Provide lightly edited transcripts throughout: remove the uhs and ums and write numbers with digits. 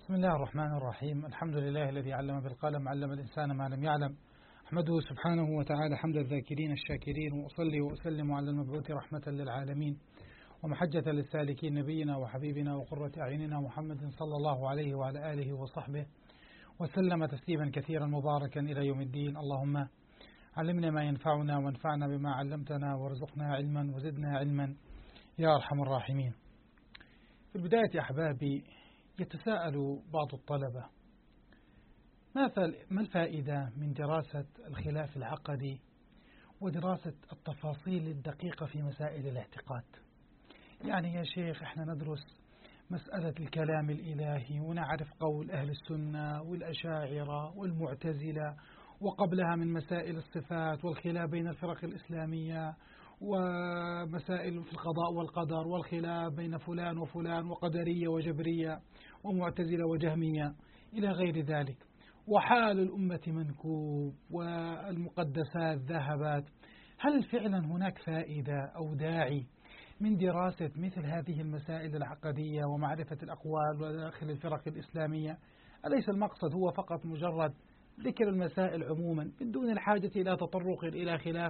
بسم الله الرحمن الرحيم. الحمد لله الذي علم بالقلم، علم الإنسان ما لم يعلم. أحمده سبحانه وتعالى حمد الذاكرين الشاكرين، وأصلي وأسلم على المبعوث رحمة للعالمين ومحجة للسالكين، نبينا وحبيبنا وقرة أعيننا محمد صلى الله عليه وعلى آله وصحبه وسلم تسليما كثيرا مباركا إلى يوم الدين. اللهم علمنا ما ينفعنا وانفعنا بما علمتنا وارزقنا علما وزدنا علما يا أرحم الراحمين. في البداية أحبابي، يتساءل بعض الطلبة: ما الفائدة من دراسة الخلاف العقدي ودراسة التفاصيل الدقيقة في مسائل الاعتقاد؟ يعني يا شيخ، احنا ندرس مسألة الكلام الإلهي ونعرف قول أهل السنة والأشاعرة والمعتزلة، وقبلها من مسائل الصفات والخلاف بين الفرق الإسلامية، ومسائل في القضاء والقدر والخلاف بين فلان وفلان وقدرية وجبرية ومعتزلة وجهمية إلى غير ذلك، وحال الأمة منكوب والمقدسات ذهبت. هل فعلا هناك فائدة أو داعي من دراسة مثل هذه المسائل العقدية ومعرفة الأقوال وداخل الفرق الإسلامية؟ أليس المقصد هو فقط مجرد ذكر المسائل عموما بدون الحاجة إلى تطرق إلى خلاف،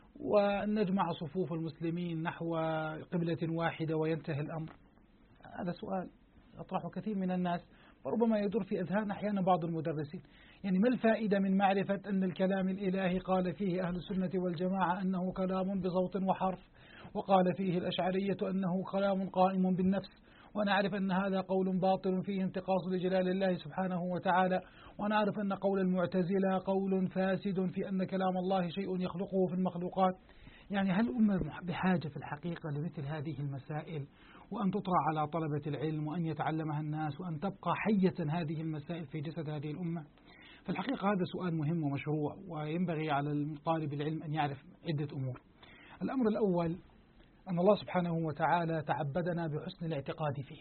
ونجمع صفوف المسلمين نحو قبلة واحدة وينتهي الأمر؟ هذا سؤال يطرحه كثير من الناس، وربما يدور في أذهان أحيانا بعض المدرسين. يعني ما الفائدة من معرفة أن الكلام الإلهي قال فيه أهل السنة والجماعة أنه كلام بصوت وحرف، وقال فيه الأشعرية أنه كلام قائم بالنفس، ونعرف أن هذا قول باطل فيه انتقاص لجلال الله سبحانه وتعالى، ونعرف أن قول المعتزلة قول فاسد في أن كلام الله شيء يخلقه في المخلوقات؟ يعني هل الأمة بحاجة في الحقيقة لمثل هذه المسائل، وأن تطرح على طلبة العلم وأن يتعلمها الناس، وأن تبقى حية هذه المسائل في جسد هذه الأمة؟ في الحقيقة هذا سؤال مهم ومشروع، وينبغي على طالب العلم أن يعرف عدة أمور. الأمر الأول أن الله سبحانه وتعالى تعبدنا بحسن الاعتقاد فيه،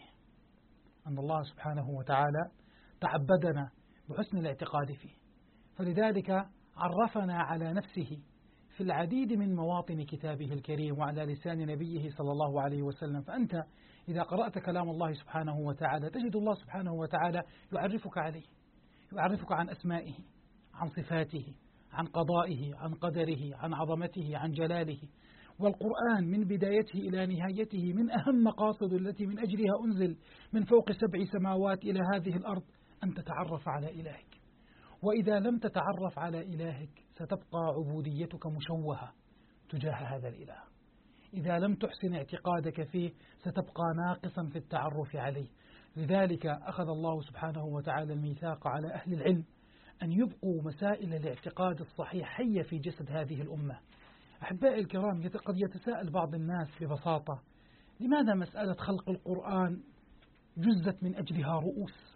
أن الله سبحانه وتعالى تعبدنا بحسن الاعتقاد فيه، فلذلك عرفنا على نفسه في العديد من مواطن كتابه الكريم وعلى لسان نبيه صلى الله عليه وسلم. فأنت إذا قرأت كلام الله سبحانه وتعالى تجد الله سبحانه وتعالى يعرفك عليه، يعرفك عن أسمائه، عن صفاته، عن قضائه، عن قدره، عن عظمته، عن جلاله. والقرآن من بدايته إلى نهايته من أهم مقاصد التي من أجلها أنزل من فوق 7 سماوات إلى هذه الأرض أن تتعرف على إلهك. وإذا لم تتعرف على إلهك ستبقى عبوديتك مشوهة تجاه هذا الإله. إذا لم تحسن اعتقادك فيه ستبقى ناقصا في التعرف عليه. لذلك أخذ الله سبحانه وتعالى الميثاق على أهل العلم أن يبقوا مسائل الاعتقاد الصحيح حية في جسد هذه الأمة. أحبائي الكرام، قد يتساءل بعض الناس ببساطة: لماذا مسألة خلق القرآن جزت من أجلها رؤوس،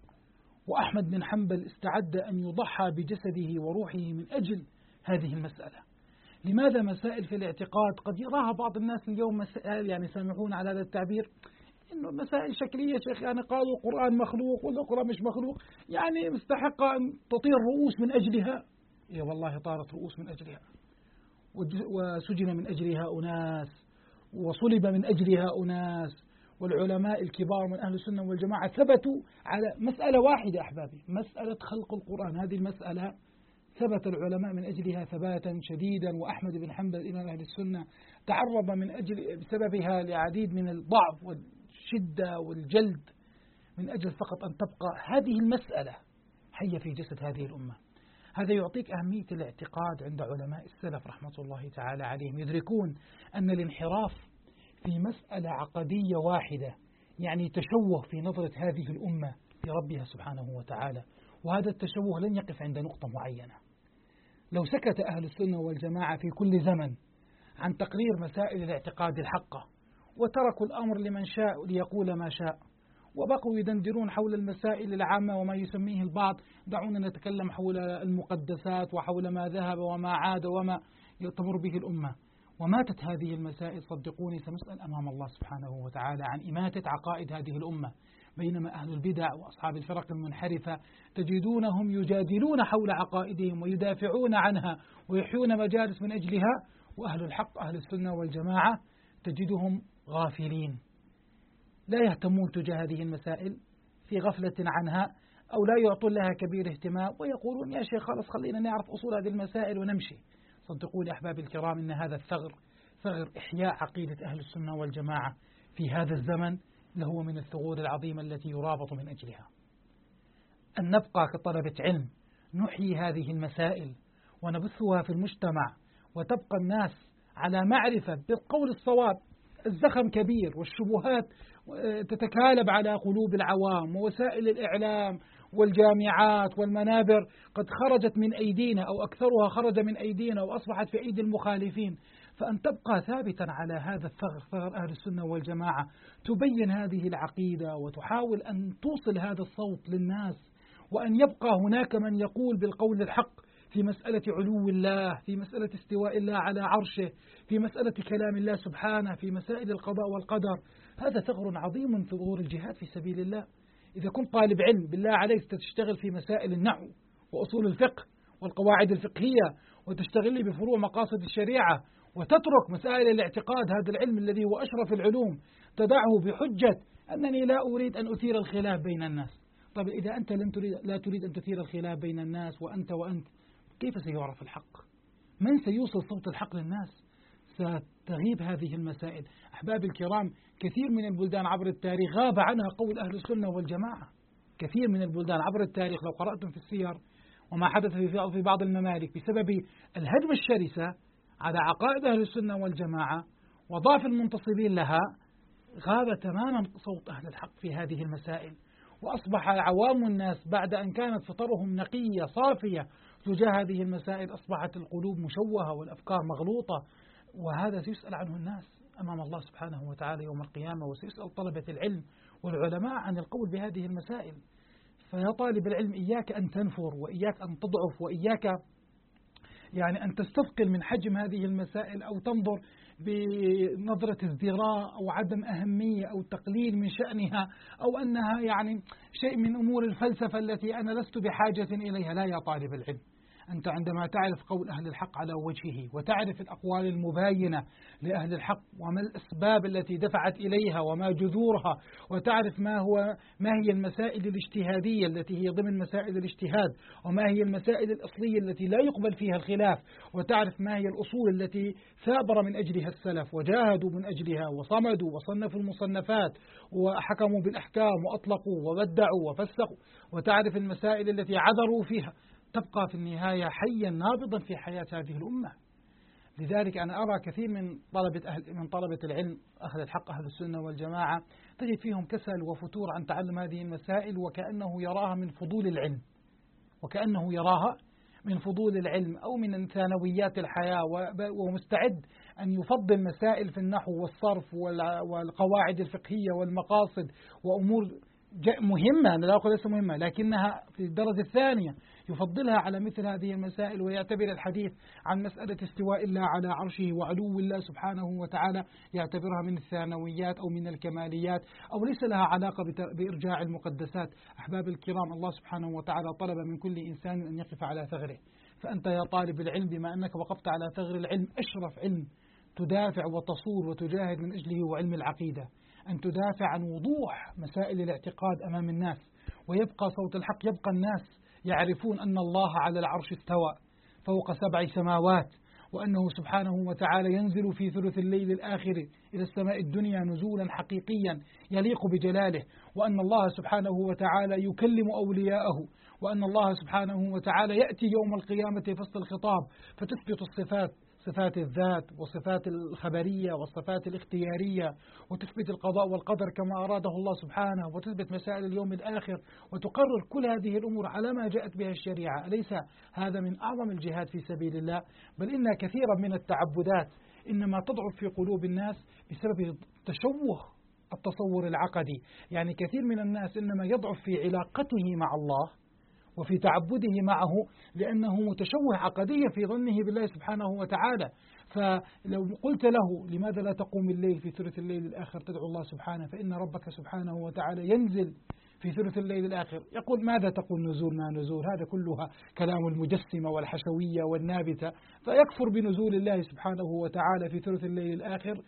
وأحمد بن حنبل استعد أن يضحى بجسده وروحه من أجل هذه المسألة؟ لماذا مسائل في الاعتقاد قد يراها بعض الناس اليوم مسائل، يعني سامحون على هذا التعبير، إنه مسائل شكلية شيخ، يعني قالوا القرآن مخلوق والقرآن مش مخلوق، يعني مستحقة أن تطير رؤوس من أجلها. إيه والله طارت رؤوس من أجلها، وسجن من أجلها أناس، وصلب من أجلها أناس. والعلماء الكبار من أهل السنة والجماعة ثبتوا على مسألة واحدة أحبابي، مسألة خلق القرآن. هذه المسألة ثبت العلماء من أجلها ثباتا شديدا، وأحمد بن حنبل إمام أهل السنة تعرض بسببها لعديد من الضعف والشدة والجلد من أجل فقط أن تبقى هذه المسألة حية في جسد هذه الأمة. هذا يعطيك أهمية الاعتقاد عند علماء السلف رحمة الله تعالى عليهم، يدركون أن الانحراف في مسألة عقدية واحدة يعني تشوه في نظرة هذه الأمة لربها سبحانه وتعالى، وهذا التشوه لن يقف عند نقطة معينة. لو سكت أهل السنة والجماعة في كل زمن عن تقرير مسائل الاعتقاد الحقة، وتركوا الأمر لمن شاء ليقول ما شاء، وبقوا يدندرون حول المسائل العامة وما يسميه البعض دعونا نتكلم حول المقدسات وحول ما ذهب وما عاد وما تمر به الأمة، وماتت هذه المسائل، صدقوني سنسأل أمام الله سبحانه وتعالى عن إماتة عقائد هذه الأمة. بينما أهل البدع وأصحاب الفرق المنحرفة تجدونهم يجادلون حول عقائدهم ويدافعون عنها ويحيون مجالس من أجلها، وأهل الحق أهل السنة والجماعة تجدهم غافلين لا يهتمون تجاه هذه المسائل في غفلة عنها أو لا يعطون لها كبير اهتمام ويقولون يا شيخ خلاص خلينا نعرف أصول هذه المسائل ونمشي. صدقوني أحبابي الكرام إن هذا الثغر، ثغر إحياء عقيدة أهل السنة والجماعة في هذا الزمن، لهو من الثغور العظيمة التي يرابط من أجلها أن نبقى كطلبة علم نحيي هذه المسائل ونبثها في المجتمع، وتبقى الناس على معرفة بالقول الصواب. الزخم كبير والشبهات تتكالب على قلوب العوام، ووسائل الإعلام والجامعات والمنابر قد خرجت من أيدينا أو أكثرها خرج من أيدينا وأصبحت في أيدي المخالفين. فأن تبقى ثابتا على هذا الثغر، ثغر أهل السنة والجماعة، تبين هذه العقيدة وتحاول أن توصل هذا الصوت للناس، وأن يبقى هناك من يقول بالقول الحق في مسألة علو الله، في مسألة استواء الله على عرشه، في مسألة كلام الله سبحانه، في مسائل القضاء والقدر. هذا ثغر عظيم من ثغور الجهاد في سبيل الله. إذا كنت طالب علم بالله عليك تشتغل في مسائل النحو وأصول الفقه والقواعد الفقهية، وتشتغل لي بفروع مقاصد الشريعة، وتترك مسائل الاعتقاد، هذا العلم الذي هو أشرف العلوم، تدعه بحجة أنني لا أريد أن أثير الخلاف بين الناس. طيب إذا أنت لا تريد أن تثير الخلاف بين الناس وأنت كيف سيعرف الحق؟ من سيوصل صوت الحق للناس؟ ستغيب هذه المسائل. أحبابي الكرام، كثير من البلدان عبر التاريخ غاب عنها قول أهل السنة والجماعة. كثير من البلدان عبر التاريخ لو قرأتم في السير وما حدث في بعض الممالك بسبب الهجمة الشرسة على عقائد أهل السنة والجماعة وضعف المنتصبين لها، غاب تماما صوت أهل الحق في هذه المسائل، وأصبح عوام الناس بعد أن كانت فطرهم نقية صافية تجاه هذه المسائل أصبحت القلوب مشوهة والأفكار مغلوطة، وهذا سيسأل عنه الناس أمام الله سبحانه وتعالى يوم القيامة، وسيسأل طلبة العلم والعلماء عن القول بهذه المسائل. فيا طالب العلم إياك أن تنفر، وإياك أن تضعف، وإياك أن تستثقل من حجم هذه المسائل، أو تنظر بنظرة ازدراء أو عدم أهمية أو تقليل من شأنها، أو أنها شيء من أمور الفلسفة التي أنا لست بحاجة إليها. لا يا طالب العلم، أنت عندما تعرف قول أهل الحق على وجهه، وتعرف الأقوال المباينة لأهل الحق وما الأسباب التي دفعت إليها وما جذورها، وتعرف ما هي المسائل الاجتهادية التي هي ضمن مسائل الاجتهاد، وما هي المسائل الأصلية التي لا يقبل فيها الخلاف، وتعرف ما هي الأصول التي ثابر من أجلها السلف وجاهدوا من أجلها وصمدوا وصنفوا المصنفات وحكموا بالأحكام وأطلقوا وبدعوا وفسقوا، وتعرف المسائل التي عذروا فيها، تبقى في النهاية حيا نابضا في حياة هذه الأمة. لذلك أنا أرى كثير من طلبة العلم أهل الحق أهل السنة والجماعة تجد فيهم كسل وفتور عن تعلم هذه المسائل، وكأنه يراها من فضول العلم أو من ثانويات الحياة، ومستعد أن يفضل مسائل في النحو والصرف والقواعد الفقهية والمقاصد وأمور مهمة، أنا لا أقول ليس مهمة لكنها في الدرجة الثانية، يفضلها على مثل هذه المسائل، ويعتبر الحديث عن مسألة استواء الله على عرشه وعلو الله سبحانه وتعالى يعتبرها من الثانويات أو من الكماليات، أو ليس لها علاقة بإرجاع المقدسات. أحباب الكرام، الله سبحانه وتعالى طلب من كل إنسان أن يقف على ثغره، فأنت يا طالب العلم بما أنك وقفت على ثغر العلم، أشرف علم تدافع وتصور وتجاهد من أجله وعلم العقيدة، أن تدافع عن وضوح مسائل الاعتقاد أمام الناس، ويبقى صوت الحق، يبقى الناس يعرفون أن الله على العرش استوى فوق 7 سماوات، وأنه سبحانه وتعالى ينزل في ثلث الليل الآخر إلى السماء الدنيا نزولا حقيقيا يليق بجلاله، وأن الله سبحانه وتعالى يكلم أولياءه، وأن الله سبحانه وتعالى يأتي يوم القيامة فصل الخطاب فتثبت الصفات، صفات الذات وصفات الخبرية والصفات الاختيارية، وتثبت القضاء والقدر كما أراده الله سبحانه، وتثبت مسائل اليوم الآخر، وتقرر كل هذه الأمور على ما جاءت بها الشريعة. أليس هذا من أعظم الجهاد في سبيل الله؟ بل إن كثيرا من التعبدات إنما تضعف في قلوب الناس بسبب تشوه التصور العقدي. كثير من الناس إنما يضعف في علاقته مع الله وفي تعبده معه لأنه متشوه عقديا في ظنه بالله سبحانه وتعالى. فلو قلت له لماذا لا تقوم الليل في ثلث الليل الآخر تدعو الله سبحانه، فإن ربك سبحانه وتعالى ينزل في ثلث الليل الآخر يقول ماذا تقول نزول ما نزول، هذا كلها كلام المجسمة والحشوية والنابتة، فيكفر بنزول الله سبحانه وتعالى في ثلث الليل الآخر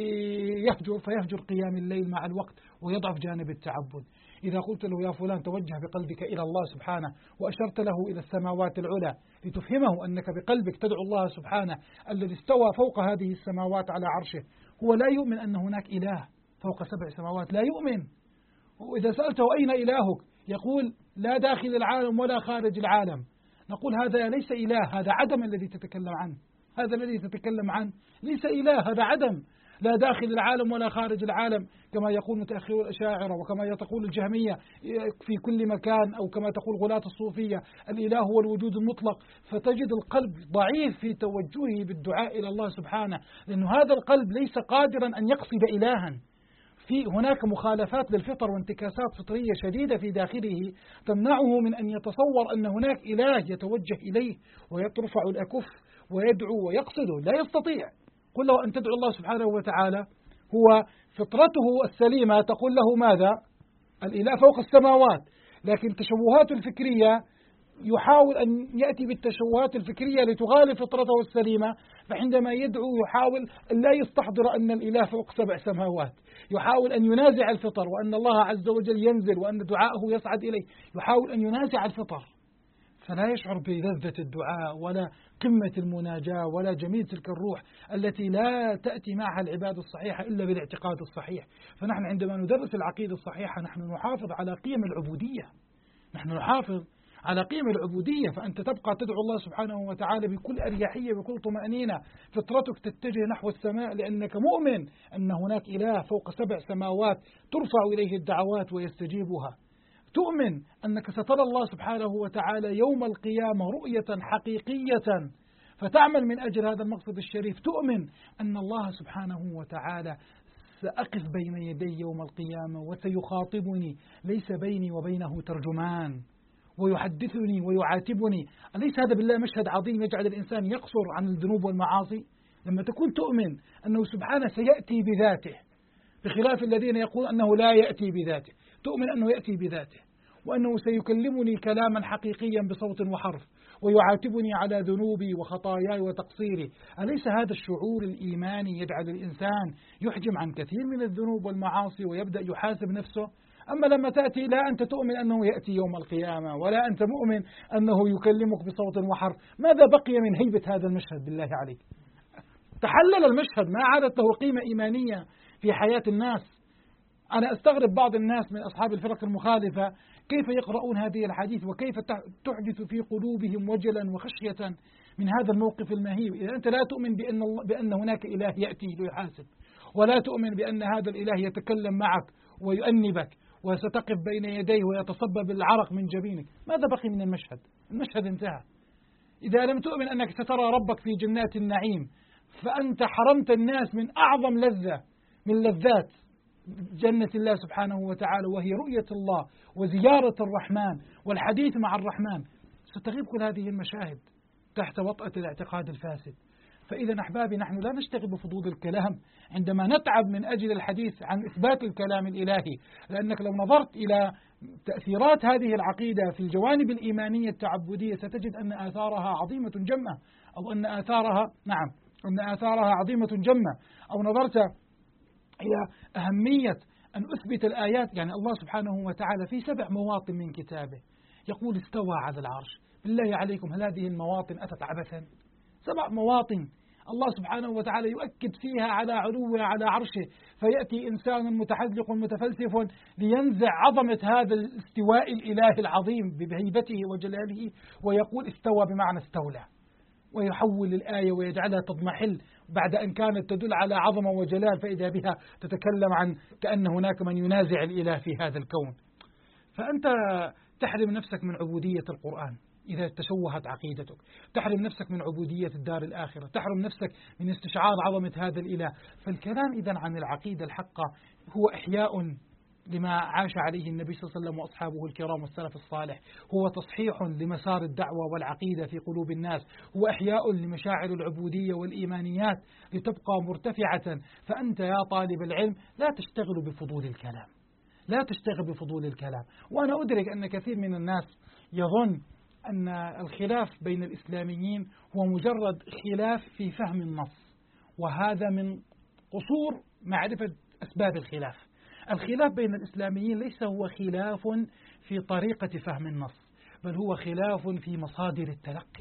فيهجر قيام الليل مع الوقت ويضعف جانب التعبد. إذا قلت له يا فلان توجه بقلبك إلى الله سبحانه وأشرت له إلى السماوات العلى لتفهمه أنك بقلبك تدعو الله سبحانه الذي استوى فوق هذه السماوات على عرشه، هو لا يؤمن أن هناك إله فوق 7 سماوات، لا يؤمن. وإذا سألته أين إلهك يقول لا داخل العالم ولا خارج العالم، نقول هذا ليس إله، هذا عدم الذي تتكلم عنه، هذا الذي تتكلم عنه ليس إله، هذا عدم، لا داخل العالم ولا خارج العالم كما يقول متأخرو الأشاعرة وكما تقول الجهمية في كل مكان، أو كما تقول غلاة الصوفية الإله هو الوجود المطلق. فتجد القلب ضعيف في توجهه بالدعاء إلى الله سبحانه، لأن هذا القلب ليس قادرا أن يقصد إلها. في هناك مخالفات للفطر وانتكاسات فطرية شديدة في داخله تمنعه من أن يتصور أن هناك إله يتوجه إليه ويرفع الأكف ويدعو ويقصده، لا يستطيع. قل له أن تدعو الله سبحانه وتعالى، هو فطرته السليمة تقول له ماذا؟ الإله فوق السماوات، لكن تشوهاته الفكرية يحاول أن يأتي بالتشوهات الفكرية لتغالب فطرته السليمة، فعندما يدعو يحاول أن لا يستحضر أن الإله فوق 7 سماوات، يحاول أن ينازع الفطر وأن الله عز وجل ينزل وأن دعاءه يصعد إليه، يحاول أن ينازع الفطر، فلا يشعر بلذة الدعاء ولا قمة المناجاة ولا جميل تلك الروح التي لا تأتي معها العبادة الصحيحة إلا بالاعتقاد الصحيح. فنحن عندما ندرس العقيدة الصحيحة نحن نحافظ على قيم العبودية، نحن نحافظ على قيم العبودية. فأنت تبقى تدعو الله سبحانه وتعالى بكل أريحية بكل طمأنينة، فطرتك تتجه نحو السماء لأنك مؤمن أن هناك إله فوق 7 سماوات ترفع إليه الدعوات ويستجيبها. تؤمن أنك سترى الله سبحانه وتعالى يوم القيامة رؤية حقيقية فتعمل من أجل هذا المقصد الشريف. تؤمن أن الله سبحانه وتعالى سأقف بين يدي يوم القيامة وسيخاطبني ليس بيني وبينه ترجمان ويحدثني ويعاتبني. أليس هذا بالله مشهد عظيم يجعل الإنسان يقصر عن الذنوب والمعاصي؟ لما تكون تؤمن أنه سبحانه سيأتي بذاته، بخلاف الذين يقول أنه لا يأتي بذاته، تؤمن أنه يأتي بذاته وأنه سيكلمني كلاما حقيقيا بصوت وحرف ويعاتبني على ذنوبي وخطاياي وتقصيري. أليس هذا الشعور الإيماني يجعل الإنسان يحجم عن كثير من الذنوب والمعاصي ويبدأ يحاسب نفسه؟ أما لما تأتي لا أنت تؤمن أنه يأتي يوم القيامة ولا أنت مؤمن أنه يكلمك بصوت وحرف، ماذا بقي من هيبة هذا المشهد بالله عليك؟ تحلل المشهد، ما عادت له قيمة إيمانية في حياة الناس. أنا أستغرب بعض الناس من أصحاب الفرق المخالفة كيف يقرؤون هذه الحديث وكيف تحدث في قلوبهم وجلا وخشية من هذا الموقف المهيب. إذا أنت لا تؤمن بأن هناك إله يأتي ليحاسب، ولا تؤمن بأن هذا الإله يتكلم معك ويؤنبك وستقف بين يديه ويتصبب العرق من جبينك، ماذا بقي من المشهد؟ المشهد انتهى. إذا لم تؤمن أنك سترى ربك في جنات النعيم فأنت حرمت الناس من أعظم لذة من لذات جنة الله سبحانه وتعالى، وهي رؤية الله وزيارة الرحمن والحديث مع الرحمن. ستغيب كل هذه المشاهد تحت وطأة الاعتقاد الفاسد. فإذا أحبابي نحن لا نشتغل بفضول الكلام عندما نتعب من أجل الحديث عن إثبات الكلام الإلهي، لأنك لو نظرت إلى تأثيرات هذه العقيدة في الجوانب الإيمانية التعبدية ستجد أن آثارها عظيمة جمة، أو أن آثارها عظيمة جمة. أو نظرت إلى أهمية أن أثبت الآيات، يعني الله سبحانه وتعالى في 7 مواطن من كتابه يقول استوى على العرش. بالله عليكم هل هذه المواطن أتت عبثا؟ 7 مواطن الله سبحانه وتعالى يؤكد فيها على علوه على عرشه، فيأتي إنسان متحذلق متفلسف لينزع عظمة هذا الاستواء الإله العظيم بهيبته وجلاله ويقول استوى بمعنى استولى، ويحول الآية ويجعلها تضمحل بعد أن كانت تدل على عظمة وجلال، فإذا بها تتكلم عن كأن هناك من ينازع الإله في هذا الكون. فأنت تحرم نفسك من عبودية القرآن إذا تشوهت عقيدتك، تحرم نفسك من عبودية الدار الآخرة، تحرم نفسك من استشعار عظمة هذا الإله. فالكلام إذن عن العقيدة الحقة هو إحياء لما عاش عليه النبي صلى الله عليه وسلم وأصحابه الكرام والسلف الصالح، هو تصحيح لمسار الدعوة والعقيدة في قلوب الناس، هو إحياء لمشاعر العبودية والإيمانيات لتبقى مرتفعة. فأنت يا طالب العلم لا تشتغل بفضول الكلام، لا تشتغل بفضول الكلام. وأنا أدرك أن كثير من الناس يظن أن الخلاف بين الإسلاميين هو مجرد خلاف في فهم النص، وهذا من قصور معرفة أسباب الخلاف. الخلاف بين الإسلاميين ليس هو خلاف في طريقة فهم النص، بل هو خلاف في مصادر التلقي.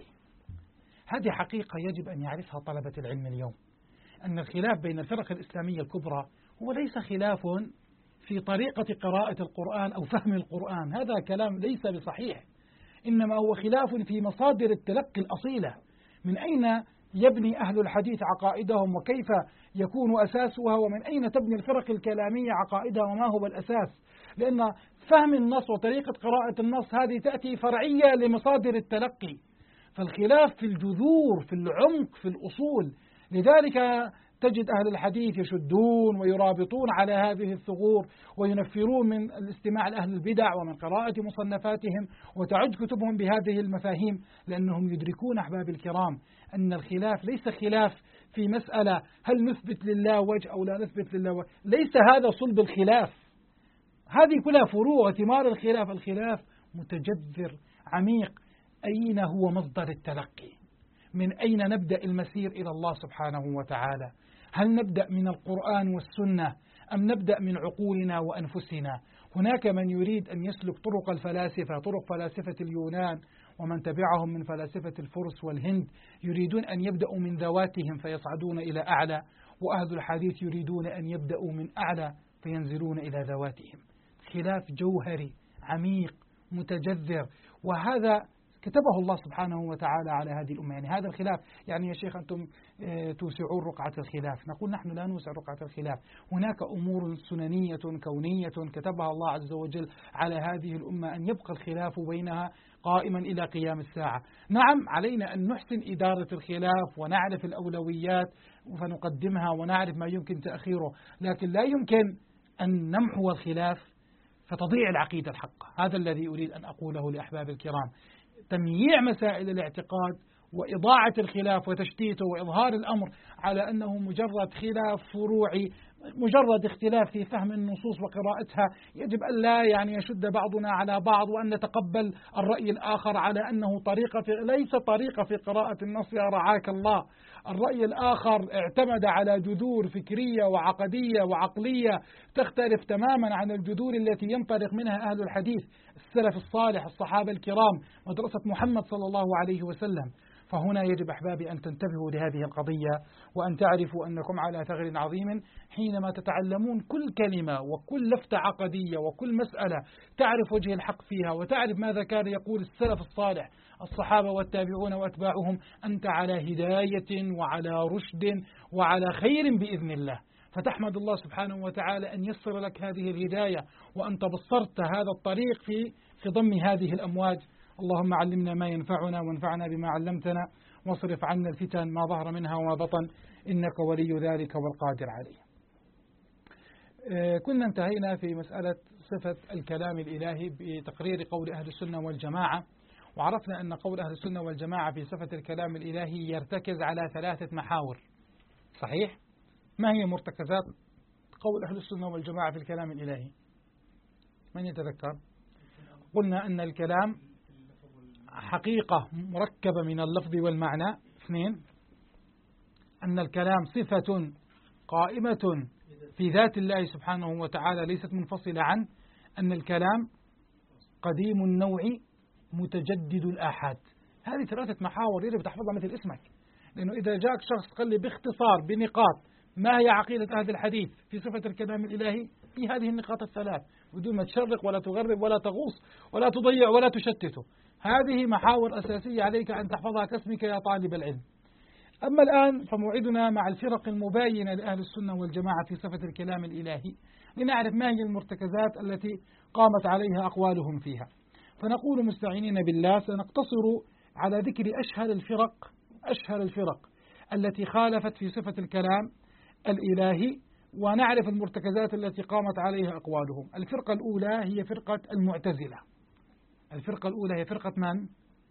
هذه حقيقة يجب أن يعرفها طلبة العلم اليوم، أن الخلاف بين الفرق الإسلامية الكبرى هو ليس خلاف في طريقة قراءة القرآن أو فهم القرآن، هذا كلام ليس بصحيح، إنما هو خلاف في مصادر التلقي الأصيلة، من أين يبني أهل الحديث عقائدهم وكيف يكون أساسها، ومن أين تبني الفرق الكلامية عقائدها وما هو الأساس. لأن فهم النص وطريقة قراءة النص هذه تأتي فرعية لمصادر التلقي، فالخلاف في الجذور، في العمق، في الأصول. لذلك تجد أهل الحديث يشدون ويرابطون على هذه الثغور وينفرون من الاستماع لأهل البدع ومن قراءة مصنفاتهم وتعج كتبهم بهذه المفاهيم، لأنهم يدركون أحباب الكرام أن الخلاف ليس خلاف في مسألة هل نثبت لله وجه أو لا نثبت لله وجه، ليس هذا صلب الخلاف، هذه كلها فروع وثمار الخلاف. الخلاف متجذر عميق، أين هو مصدر التلقي؟ من أين نبدأ المسير إلى الله سبحانه وتعالى؟ هل نبدأ من القرآن والسنة أم نبدأ من عقولنا وأنفسنا؟ هناك من يريد أن يسلك طرق الفلاسفة، طرق فلاسفة اليونان ومن تبعهم من فلاسفة الفرس والهند، يريدون أن يبدأوا من ذواتهم فيصعدون إلى أعلى، وأهل الحديث يريدون أن يبدأوا من أعلى فينزلون إلى ذواتهم. خلاف جوهري عميق متجذر، وهذا كتبه الله سبحانه وتعالى على هذه الأمة. يعني هذا الخلاف، يعني يا شيخ أنتم توسعون رقعة الخلاف، نقول نحن لا نوسع رقعة الخلاف. هناك أمور سننية كونية كتبها الله عز وجل على هذه الأمة أن يبقى الخلاف بينها قائما إلى قيام الساعة. نعم، علينا أن نحسن إدارة الخلاف ونعرف الأولويات فنقدمها ونعرف ما يمكن تأخيره، لكن لا يمكن أن نمحو الخلاف فتضيع العقيدة الحقة. هذا الذي أريد أن أقوله لأحباب الكرام. تمييع مسائل الاعتقاد وإضاعة الخلاف وتشتيته وإظهار الأمر على أنه مجرد خلاف فروعي، مجرد اختلاف في فهم النصوص وقراءتها، يجب أن لا يشد بعضنا على بعض وأن نتقبل الرأي الآخر على أنه ليس طريقة في قراءة النص يا رعاك الله. الرأي الآخر اعتمد على جذور فكرية وعقدية وعقلية تختلف تماما عن الجذور التي ينطلق منها أهل الحديث السلف الصالح الصحابة الكرام مدرسة محمد صلى الله عليه وسلم. فهنا يجب أحبابي أن تنتبهوا لهذه القضية وأن تعرفوا أنكم على ثغر عظيم حينما تتعلمون كل كلمة وكل لفتة عقدية وكل مسألة تعرف وجه الحق فيها وتعرف ماذا كان يقول السلف الصالح الصحابة والتابعون وأتباعهم. أنت على هداية وعلى رشد وعلى خير بإذن الله، فتحمد الله سبحانه وتعالى أن يسر لك هذه الهداية وأن تبصرت هذا الطريق في ضم هذه الأمواج. اللهم علمنا ما ينفعنا وانفعنا بما علمتنا واصرف عنا الفتن ما ظهر منها وما بطن إنك ولي ذلك والقادر عليه. كنا انتهينا في مسألة صفة الكلام الإلهي بتقرير قول أهل السنة والجماعة، وعرفنا أن قول أهل السنة والجماعة في صفة الكلام الإلهي يرتكز على 3 محاور. صحيح؟ ما هي مرتكزات قول أهل السنة والجماعة في الكلام الإلهي؟ من يتذكر؟ قلنا أن الكلام حقيقة مركبة من اللفظ والمعنى. 2، أن الكلام صفة قائمة في ذات الله سبحانه وتعالى ليست منفصلة عنه. أن الكلام قديم النوع متجدد الآحاد. هذه 3 محاور يجب تحفظها مثل اسمك، لأنه إذا جاءك شخص قال لي باختصار بنقاط ما هي عقيدة أهل الحديث في صفة الكلام الإلهي في هذه النقاط ال3 بدون ما تشرق ولا تغرب ولا تغوص ولا تضيع ولا تشتته. هذه محاور أساسية عليك أن تحفظها كاسمك يا طالب العلم. أما الآن فموعدنا مع الفرق المباينة لأهل السنة والجماعة في صفة الكلام الإلهي لنعرف ما هي المرتكزات التي قامت عليها أقوالهم فيها. فنقول مستعينين بالله سنقتصر على ذكر أشهر الفرق التي خالفت في صفة الكلام الإلهي ونعرف المرتكزات التي قامت عليها أقوالهم. الفرقة الأولى هي فرقة المعتزلة. الفرقة الأولى هي فرقة من؟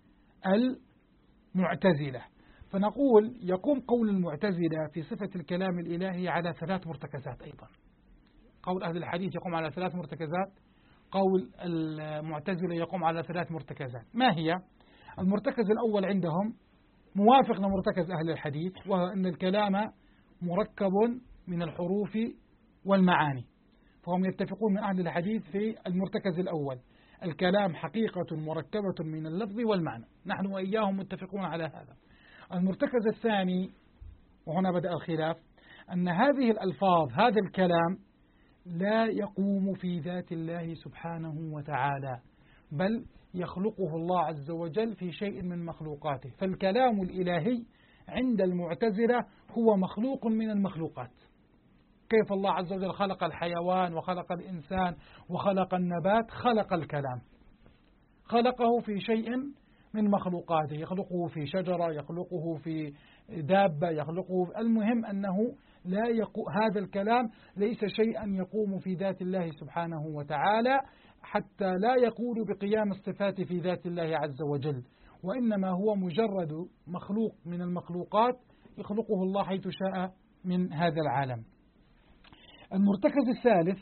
المعتزلة. فنقول يقوم قول المعتزلة في صفة الكلام الإلهي على 3 مرتكزات أيضا. قول أهل الحديث يقوم على 3 مرتكزات، قول المعتزلة يقوم على 3 مرتكزات. ما هي؟ المرتكز الأول عندهم موافق لمرتكز أهل الحديث، وهو أن الكلام مركب من الحروف والمعاني، فهم يتفقون من أهل الحديث في المرتكز الأول، الكلام حقيقة مركبة من اللفظ والمعنى، نحن وإياهم متفقون على هذا. المرتكز الثاني، وهنا بدأ الخلاف، أن هذه الألفاظ هذا الكلام لا يقوم في ذات الله سبحانه وتعالى، بل يخلقه الله عز وجل في شيء من مخلوقاته، فالكلام الإلهي عند المعتزلة هو مخلوق من المخلوقات. كيف الله عز وجل خلق الحيوان وخلق الإنسان وخلق النبات؟ خلق الكلام، خلقه في شيء من مخلوقاته، يخلقه في شجرة، يخلقه في دابة، يخلقه، المهم أنه هذا الكلام ليس شيئا يقوم في ذات الله سبحانه وتعالى، حتى لا يقول بقيام الصفات في ذات الله عز وجل، وإنما هو مجرد مخلوق من المخلوقات يخلقه الله حيث شاء من هذا العالم. المرتكز الثالث،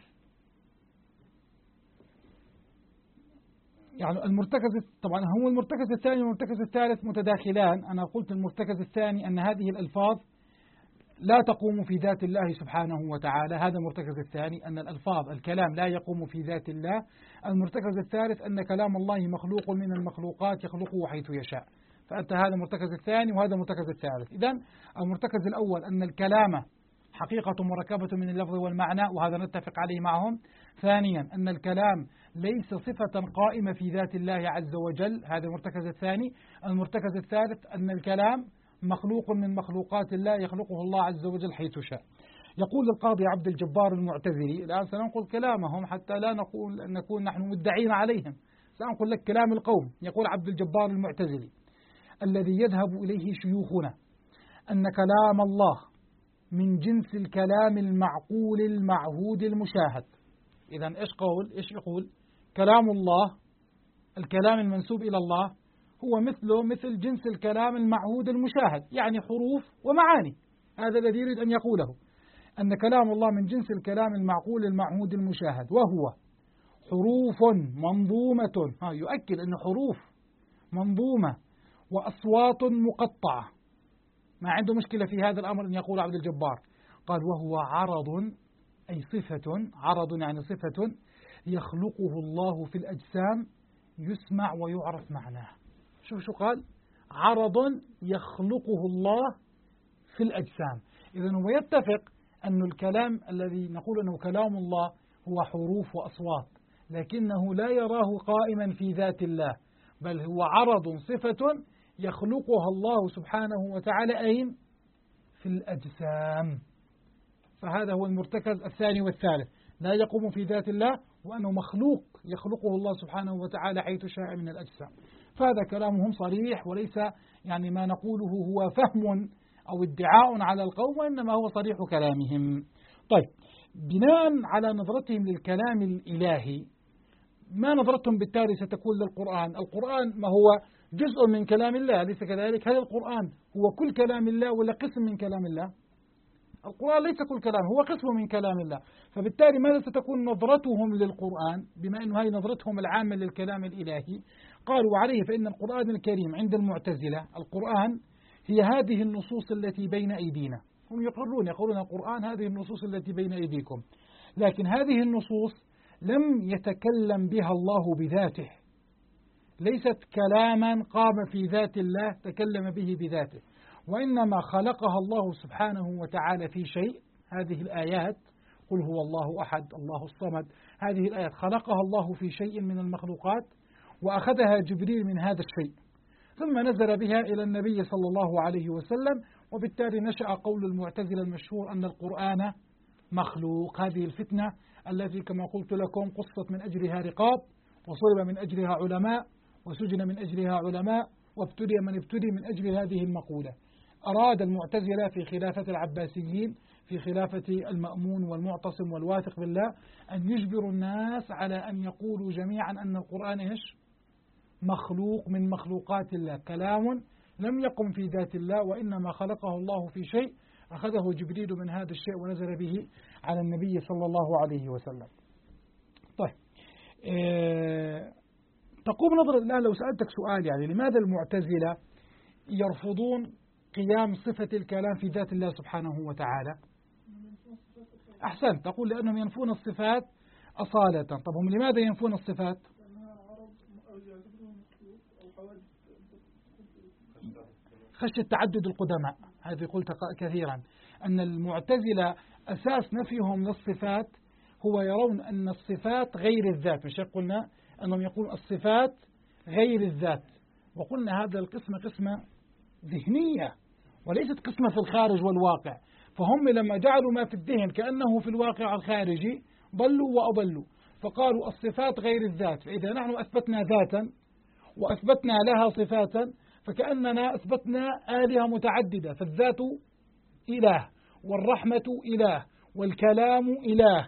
يعني طبعا هو المرتكز الثاني والمرتكز الثالث متداخلان. أنا قلت المرتكز الثاني أن هذه الألفاظ لا تقوم في ذات الله سبحانه وتعالى، هذا المرتكز الثاني، أن الألفاظ الكلام لا يقوم في ذات الله. المرتكز الثالث أن كلام الله مخلوق من المخلوقات يخلقه حيث يشاء، فأنت هذا المرتكز الثاني وهذا المرتكز الثالث. إذن المرتكز الأول أن الكلام حقيقة مركبة من اللفظ والمعنى، وهذا نتفق عليه معهم. ثانيا أن الكلام ليس صفة قائمة في ذات الله عز وجل، هذا المرتكز الثاني. المرتكز الثالث أن الكلام مخلوق من مخلوقات الله يخلقه الله عز وجل حيث شاء. يقول القاضي عبد الجبار المعتزلي، الآن سننقل كلامهم حتى لا نكون نحن مدعين عليهم، سأنقل لك كلام القوم. يقول عبد الجبار المعتزلي: الذي يذهب إليه شيوخنا أن كلام الله من جنس الكلام المعقول المعهود المشاهد. إذن إيش يقول؟ كلام الله، الكلام المنسوب إلى الله هو مثل جنس الكلام المعهود المشاهد، يعني حروف ومعاني. هذا الذي يريد أن يقوله، أن كلام الله من جنس الكلام المعقول المعهود المشاهد، وهو حروف منظومة، يؤكد أن حروف منظومة وأصوات مقطعة. ما عنده مشكلة في هذا الأمر أن يقول عبد الجبار، قال: وهو عرض، أي صفة، عرض يعني صفة يخلقه الله في الأجسام يسمع ويعرف معناه. شو قال؟ عرض يخلقه الله في الأجسام. إذن هو يتفق أن الكلام الذي نقول أنه كلام الله هو حروف وأصوات، لكنه لا يراه قائما في ذات الله، بل هو عرض، صفة يخلقها الله سبحانه وتعالى أين؟ في الأجسام. فهذا هو المرتكز الثاني والثالث، لا يقوم في ذات الله، وأنه مخلوق يخلقه الله سبحانه وتعالى حيث شاء من الأجسام. فهذا كلامهم صريح، وليس يعني ما نقوله هو فهم أو ادعاء على القوم، وإنما هو صريح كلامهم. طيب، بناء على نظرتهم للكلام الإلهي، ما نظرتهم بالتالي ستكون للقرآن؟ القرآن ما هو جزء من كلام الله، أليس كذلك؟ هل القرآن هو كل كلام الله ولا قسم من كلام الله؟ القرآن ليس كل كلام، هو قسم من كلام الله. فبالتالي ماذا ستكون نظرتهم للقرآن بما أنه هذه نظرتهم العامة للكلام الإلهي؟ قالوا: وعليه فإن القرآن الكريم عند المعتزلة، القرآن هي هذه النصوص التي بين أيدينا. هم يقولون القرآن هذه النصوص التي بين أيديكم، لكن هذه النصوص لم يتكلم بها الله بذاته، ليست كلاما قام في ذات الله تكلم به بذاته، وإنما خلقها الله سبحانه وتعالى في شيء. هذه الآيات، قل هو الله أحد الله الصمد، هذه الآيات خلقها الله في شيء من المخلوقات، وأخذها جبريل من هذا الشيء، ثم نزل بها إلى النبي صلى الله عليه وسلم، وبالتالي نشأ قول المعتزلة المشهور أن القرآن مخلوق. هذه الفتنة التي كما قلت لكم قصت من أجلها رقاب، وصلب من أجلها علماء، وسجن من أجلها علماء، وابتلي من ابتلي من أجل هذه المقولة. أراد المعتزلة في خلافة العباسيين، في خلافة المأمون والمعتصم والواثق بالله، أن يجبروا الناس على أن يقولوا جميعا أن القرآن مخلوق من مخلوقات الله، كلام لم يقم في ذات الله، وإنما خلقه الله في شيء، أخذه جبريل من هذا الشيء ونزل به على النبي صلى الله عليه وسلم. طيب تقوم نظرة الآن لو سألتك سؤال، يعني لماذا المعتزلة يرفضون قيام صفة الكلام في ذات الله سبحانه وتعالى؟ أحسنت، تقول لأنهم ينفون الصفات أصالة. طب هم لماذا ينفون الصفات؟ خشية تعدد القدماء. هذه قلت كثيرا أن المعتزلة أساس نفيهم للصفات هو يرون أن الصفات غير الذات. مش قلنا أنهم يقولون الصفات غير الذات، وقلنا هذا القسمة قسمة ذهنية وليست قسمة في الخارج والواقع. فهم لما جعلوا ما في الذهن كأنه في الواقع الخارجي ضلوا وأضلوا، فقالوا الصفات غير الذات. فإذا نحن أثبتنا ذاتا وأثبتنا لها صفاتا فكأننا أثبتنا آلهة متعددة، فالذات إله، والرحمة إله، والكلام إله،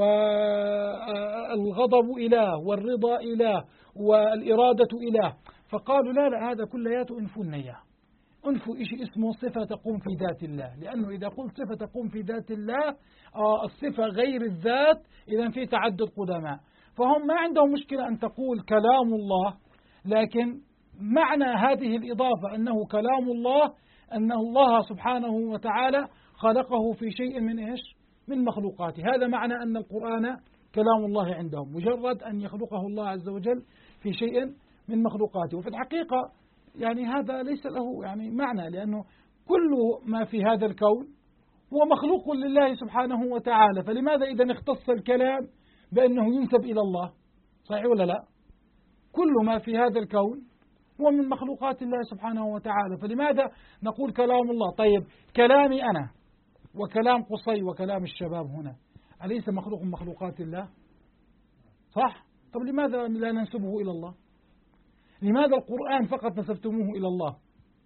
والغضب إله، والرضا إله، والإرادة إله. فقالوا لا هذا كلياته انفونا إياه، انفوا إشي اسمه صفة تقوم في ذات الله، لأنه إذا قلت صفة تقوم في ذات الله الصفة غير الذات، إذا في تعدد قدماء. فهم ما عندهم مشكلة أن تقول كلام الله، لكن معنى هذه الإضافة أنه كلام الله أن الله سبحانه وتعالى خلقه في شيء من إيش؟ من مخلوقاته. هذا معنى أن القرآن كلام الله عندهم، مجرد أن يخلقه الله عز وجل في شيء من مخلوقاته. وفي الحقيقة يعني هذا ليس له يعني معنى، لأنه كل ما في هذا الكون هو مخلوق لله سبحانه وتعالى. فلماذا إذا اختص الكلام بأنه ينسب إلى الله؟ صحيح ولا لا؟ كل ما في هذا الكون هو من مخلوقات الله سبحانه وتعالى، فلماذا نقول كلام الله؟ طيب كلامي أنا وكلام قصي وكلام الشباب هنا أليس مخلوق من مخلوقات الله؟ صح؟ طب لماذا لا ننسبه إلى الله؟ لماذا القرآن فقط نسبتموه إلى الله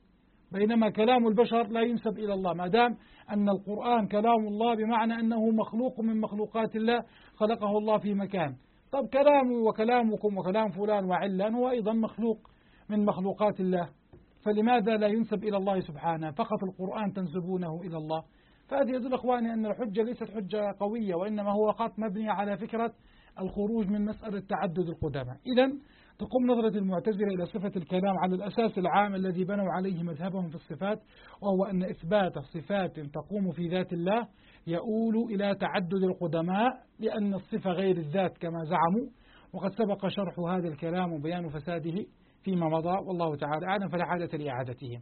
بينما كلام البشر لا ينسب إلى الله؟ ما دام أن القرآن كلام الله بمعنى أنه مخلوق من مخلوقات الله خلقه الله في مكان. طب كلامي وكلامكم وكلام فلان وعلان هو أيضا مخلوق من مخلوقات الله، فلماذا لا ينسب إلى الله سبحانه؟ فقط القرآن تنسبونه إلى الله. فهذا يدل أخواني أن الحجة ليست حجة قوية، وإنما هو خط مبني على فكرة الخروج من مسألة تعدد القدماء. إذن تقوم نظرة المعتزلة إلى صفة الكلام على الأساس العام الذي بنوا عليه مذهبهم في الصفات، وهو أن إثبات صفات تقوم في ذات الله يؤول إلى تعدد القدماء، لأن الصفة غير الذات كما زعموا، وقد سبق شرح هذا الكلام وبيان فساده فيما مضى، والله تعالى أعلم، فلا حاجة لإعادته.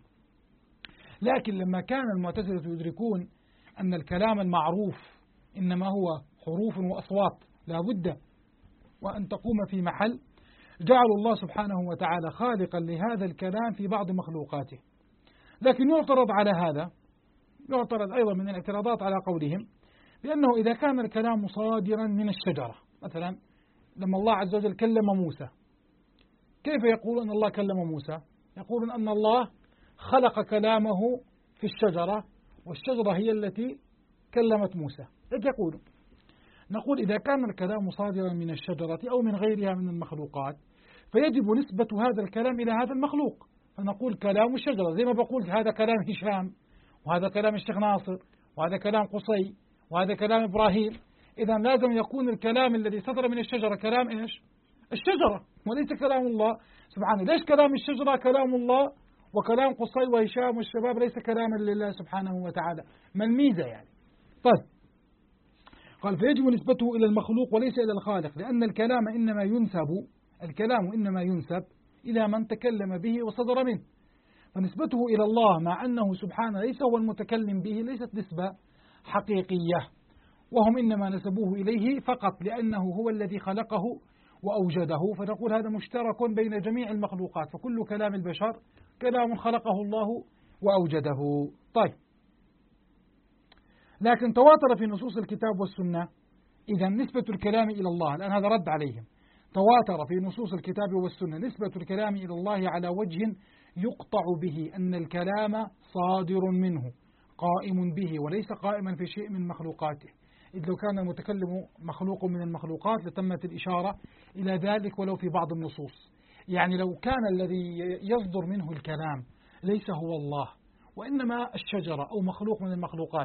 لكن لما كان المعتزلة يدركون أن الكلام المعروف إنما هو حروف وأصوات لا بد وأن تقوم في محل، جعلوا الله سبحانه وتعالى خالقا لهذا الكلام في بعض مخلوقاته. لكن يعترض على هذا، يعترض أيضا من الاعتراضات على قولهم بأنه إذا كان الكلام صادرا من الشجرة، مثلا لما الله عز وجل كلم موسى، كيف يقولون أن الله كلم موسى؟ يقولون أن الله خلق كلامه في الشجرة، والشجرة هي التي كلمت موسى. إيش يقولون؟ نقول إذا كان الكلام صادرا من الشجرة أو من غيرها من المخلوقات فيجب نسبة هذا الكلام إلى هذا المخلوق، فنقول كلام الشجرة، زي ما بقول هذا كلام هشام، وهذا كلام الشيخ ناصر، وهذا كلام قصي، وهذا كلام إبراهيم. إذا لازم يكون الكلام الذي صدر من الشجرة كلام إيش؟ الشجرة، وليس كلام الله سبحانه. ليش كلام الشجرة كلام الله وكلام قصي وهشام والشباب ليس كلاما لله سبحانه وتعالى؟ ما الميزة يعني؟ طيب قال فيجب نسبته إلى المخلوق وليس إلى الخالق، لأن الكلام إنما ينسب إلى من تكلم به وصدر منه، فنسبته إلى الله مع أنه سبحانه ليس هو المتكلم به ليست نسبة حقيقية، وهم إنما نسبوه إليه فقط لأنه هو الذي خلقه وأوجده. فنقول هذا مشترك بين جميع المخلوقات، فكل كلام البشر كلام خلقه الله وأوجده. طيب لكن تواتر في نصوص الكتاب والسنة، إذا نسبة الكلام إلى الله، الآن هذا رد عليهم، تواتر في نصوص الكتاب والسنة نسبة الكلام إلى الله على وجه يقطع به أن الكلام صادر منه قائم به وليس قائما في شيء من مخلوقاته، إذ لو كان المتكلم مخلوق من المخلوقات لتمت الإشارة إلى ذلك ولو في بعض النصوص. يعني لو كان الذي يصدر منه الكلام ليس هو الله وإنما الشجرة أو مخلوق من المخلوقات،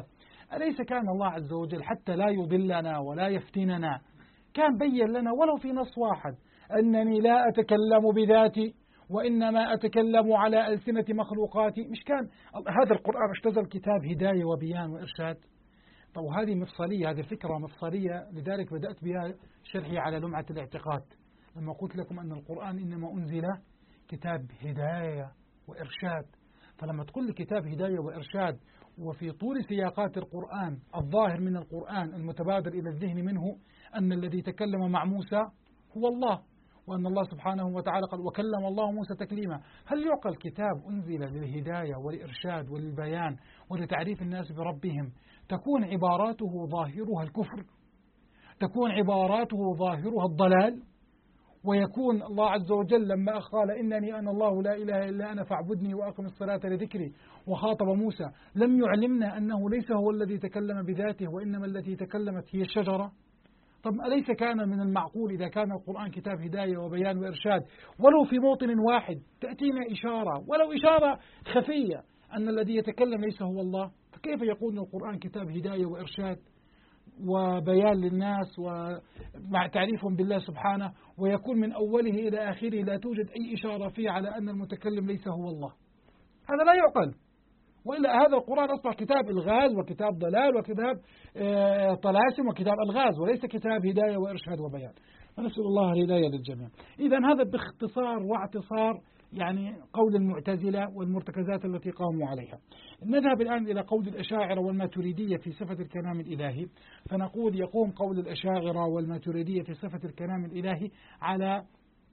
أليس كان الله عز وجل حتى لا يضلنا ولا يفتننا كان بين لنا ولو في نص واحد أنني لا أتكلم بذاتي وإنما أتكلم على ألسنة مخلوقاتي؟ مش كان هذا القرآن اشتزل كتاب هداية وبيان وإرشاد؟ طب هذه مفصلية، هذه الفكرة مفصلية، لذلك بدأت بها شرحي على لمعة الاعتقاد لما قلت لكم أن القرآن إنما أنزل كتاب هداية وإرشاد. فلما تقول لي كتاب هداية وإرشاد وفي طول سياقات القرآن الظاهر من القرآن المتبادر إلى الذهن منه أن الذي تكلم مع موسى هو الله، وأن الله سبحانه وتعالى قال وكلم الله موسى تكليما، هل يعقل كتاب أنزل للهداية والإرشاد وللبيان ولتعريف الناس بربهم تكون عباراته ظاهرها الكفر، تكون عباراته ظاهرها الضلال، ويكون الله عز وجل لما قال إنني أنا الله لا إله إلا أنا فاعبدني وأقم الصلاة لذكري وخاطب موسى لم يعلمنا أنه ليس هو الذي تكلم بذاته وإنما التي تكلمت هي الشجرة؟ طب أليس كان من المعقول إذا كان القرآن كتاب هداية وبيان وإرشاد ولو في موطن واحد تأتينا إشارة ولو إشارة خفية أن الذي يتكلم ليس هو الله؟ فكيف يكون القرآن كتاب هداية وإرشاد وبيان للناس ومع تعريفهم بالله سبحانه ويكون من أوله إلى آخره لا توجد أي إشارة فيه على أن المتكلم ليس هو الله؟ هذا لا يعقل. وإلا هذا القرآن أصبح كتاب إلغاز وكتاب ضلال وكتاب طلاسم وكتاب ألغاز وليس كتاب هداية وإرشاد وبيان. فنسأل الله الهداية للجميع. إذن هذا باختصار واعتصار يعني قول المعتزلة والمرتكزات التي قاموا عليها. نذهب الآن إلى قول الأشاعرة والماتريدية في صفة الكلام الإلهي. فنقول يقوم قول الأشاعرة والماتريدية في صفة الكلام الإلهي على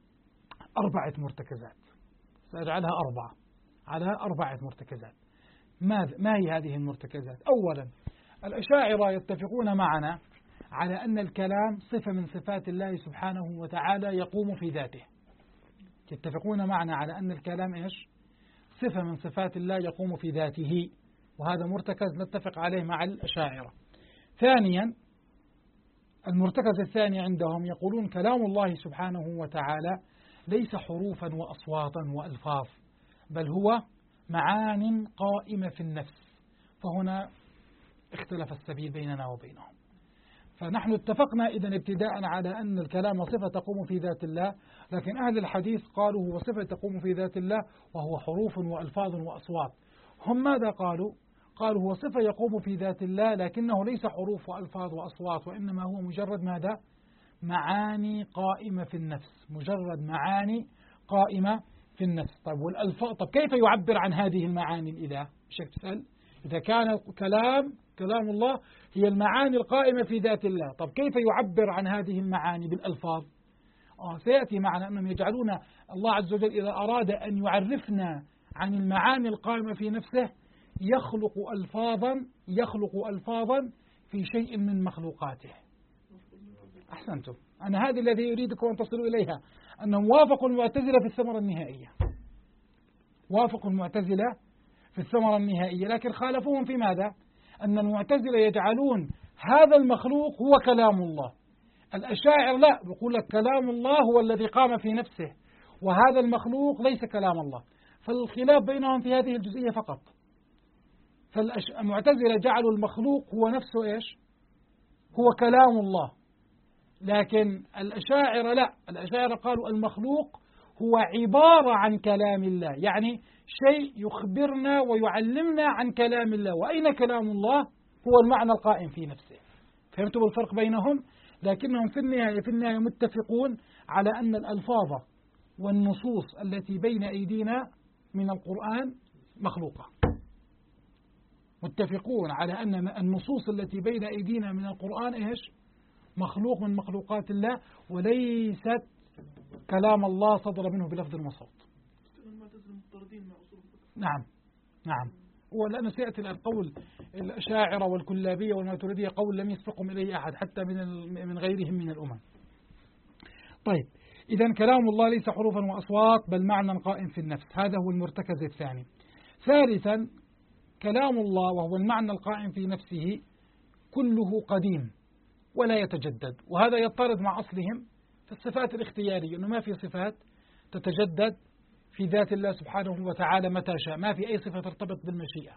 4 مرتكزات، سأجعلها 4 على 4 مرتكزات. ما هي هذه المرتكزات؟ أولا الأشاعرة يتفقون معنا على أن الكلام صفة من صفات الله سبحانه وتعالى يقوم في ذاته. يتفقون معنا على أن الكلام إيش؟ صفة من صفات الله يقوم في ذاته، وهذا مرتكز نتفق عليه مع الأشاعرة. ثانيا المرتكز الثاني عندهم يقولون كلام الله سبحانه وتعالى ليس حروفا وأصواتا وألفاظ بل هو معان قائمة في النفس، فهنا اختلف السبيل بيننا وبينهم. فنحن اتفقنا إذن ابتداء على أن الكلام صفة تقوم في ذات الله، لكن أهل الحديث قالوا هو صفة تقوم في ذات الله وهو حروف وألفاظ وأصوات. هم ماذا قالوا؟ قالوا هو صفة يقوم في ذات الله لكنه ليس حروف وألفاظ وأصوات، وإنما هو مجرد ماذا؟ معاني قائمة في النفس، مجرد معاني قائمة في النفس. طيب والألفاظ، طب كيف يعبر عن هذه المعاني الإله؟ بشكل تسأل إذا كان كلام الله هي المعاني القائمة في ذات الله، طب كيف يعبر عن هذه المعاني بالألفاظ؟ سيأتي معنا أنهم يجعلون الله عز وجل إذا أراد أن يعرفنا عن المعاني القائمة في نفسه يخلق ألفاظا في شيء من مخلوقاته. أحسنتم، أنا هذه الذي يريدكم أن تصلوا إليها، أنهم وافقوا المعتزلة في الثمرة النهائية، وافقوا المعتزلة في الثمرة النهائية، لكن خالفوهم في ماذا؟ أن المعتزلة يجعلون هذا المخلوق هو كلام الله، الأشاعر لا، بيقول لك كلام الله هو الذي قام في نفسه وهذا المخلوق ليس كلام الله. فالخلاف بينهم في هذه الجزئية فقط. فالمعتزلة جعلوا المخلوق هو نفسه إيش؟ هو كلام الله، لكن الأشاعرة لا، الأشاعرة قالوا المخلوق هو عبارة عن كلام الله، يعني شيء يخبرنا ويعلمنا عن كلام الله، وأين كلام الله؟ هو المعنى القائم في نفسه. فهمتوا الفرق بينهم؟ لكنهم في النهاية متفقون على أن الألفاظ والنصوص التي بين أيدينا من القرآن مخلوقة، متفقون على أن النصوص التي بين أيدينا من القرآن إيش؟ مخلوق من مخلوقات الله، وليست كلام الله صدر منه بلفظ وصوت. نعم ولأن سيأتي القول الأشاعرة والكلابية والماتريدية قول لم يسبقهم إليه أحد حتى من غيرهم من الأمم. طيب إذن كلام الله ليس حروفا وأصوات بل معنى قائم في النفس، هذا هو المرتكز الثاني. ثالثا كلام الله وهو المعنى القائم في نفسه كله قديم ولا يتجدد، وهذا يضطرد مع أصلهم في الصفات الاختيارية، أنه ما في صفات تتجدد في ذات الله سبحانه وتعالى متى شاء، ما في أي صفة ترتبط بالمشيئة،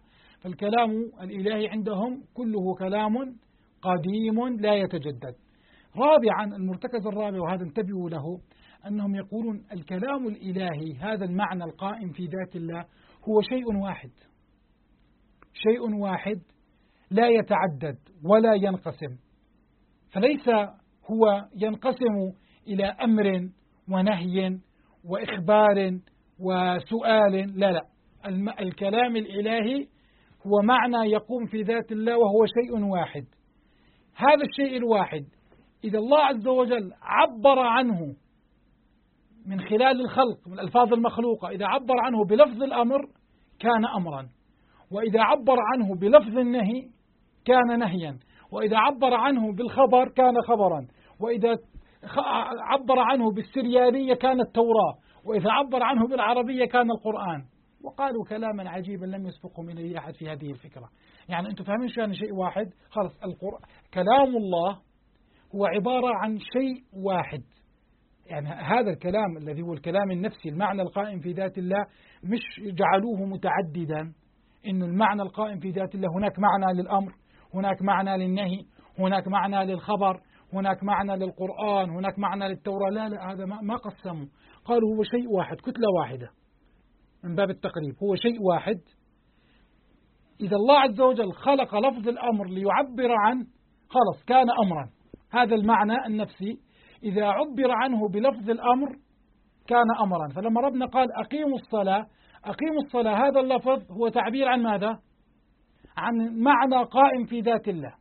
الكلام الإلهي عندهم كله كلام قديم لا يتجدد. رابعا، المرتكز الرابع، وهذا انتبهوا له، أنهم يقولون الكلام الإلهي هذا المعنى القائم في ذات الله هو شيء واحد، شيء واحد لا يتعدد ولا ينقسم، فليس هو ينقسم إلى أمر ونهي وإخبار وسؤال، لا لا، الكلام الإلهي هو معنى يقوم في ذات الله وهو شيء واحد. هذا الشيء الواحد إذا الله عز وجل عبر عنه من خلال الخلق من الألفاظ المخلوقة، إذا عبر عنه بلفظ الأمر كان أمرا، وإذا عبر عنه بلفظ النهي كان نهيا، وإذا عبر عنه بالخبر كان خبرا، وإذا عبر عنه بالسريانية كانت التوراة، وإذا عبر عنه بالعربية كان القرآن. وقالوا كلاما عجيبا لم يسبقهم إليه أحد في هذه الفكرة. يعني أنتم فاهمين شأن شيء واحد؟ خلص كلام الله هو عبارة عن شيء واحد. يعني هذا الكلام الذي هو الكلام النفسي، المعنى القائم في ذات الله، مش جعلوه متعددا، إنه المعنى القائم في ذات الله هناك معنى للأمر، هناك معنى للنهي، هناك معنى للخبر، هناك معنى للقرآن، هناك معنى للتوراة. لا لا، هذا ما قسموا، قالوا هو شيء واحد، كتلة واحدة من باب التقريب، هو شيء واحد. إذا الله عز وجل خلق لفظ الأمر ليعبر عن، خلص كان أمرا، هذا المعنى النفسي إذا عبر عنه بلفظ الأمر كان أمرا. فلما ربنا قال أقيموا الصلاة، أقيموا الصلاة، هذا اللفظ هو تعبير عن ماذا؟ عن معنى قائم في ذات الله.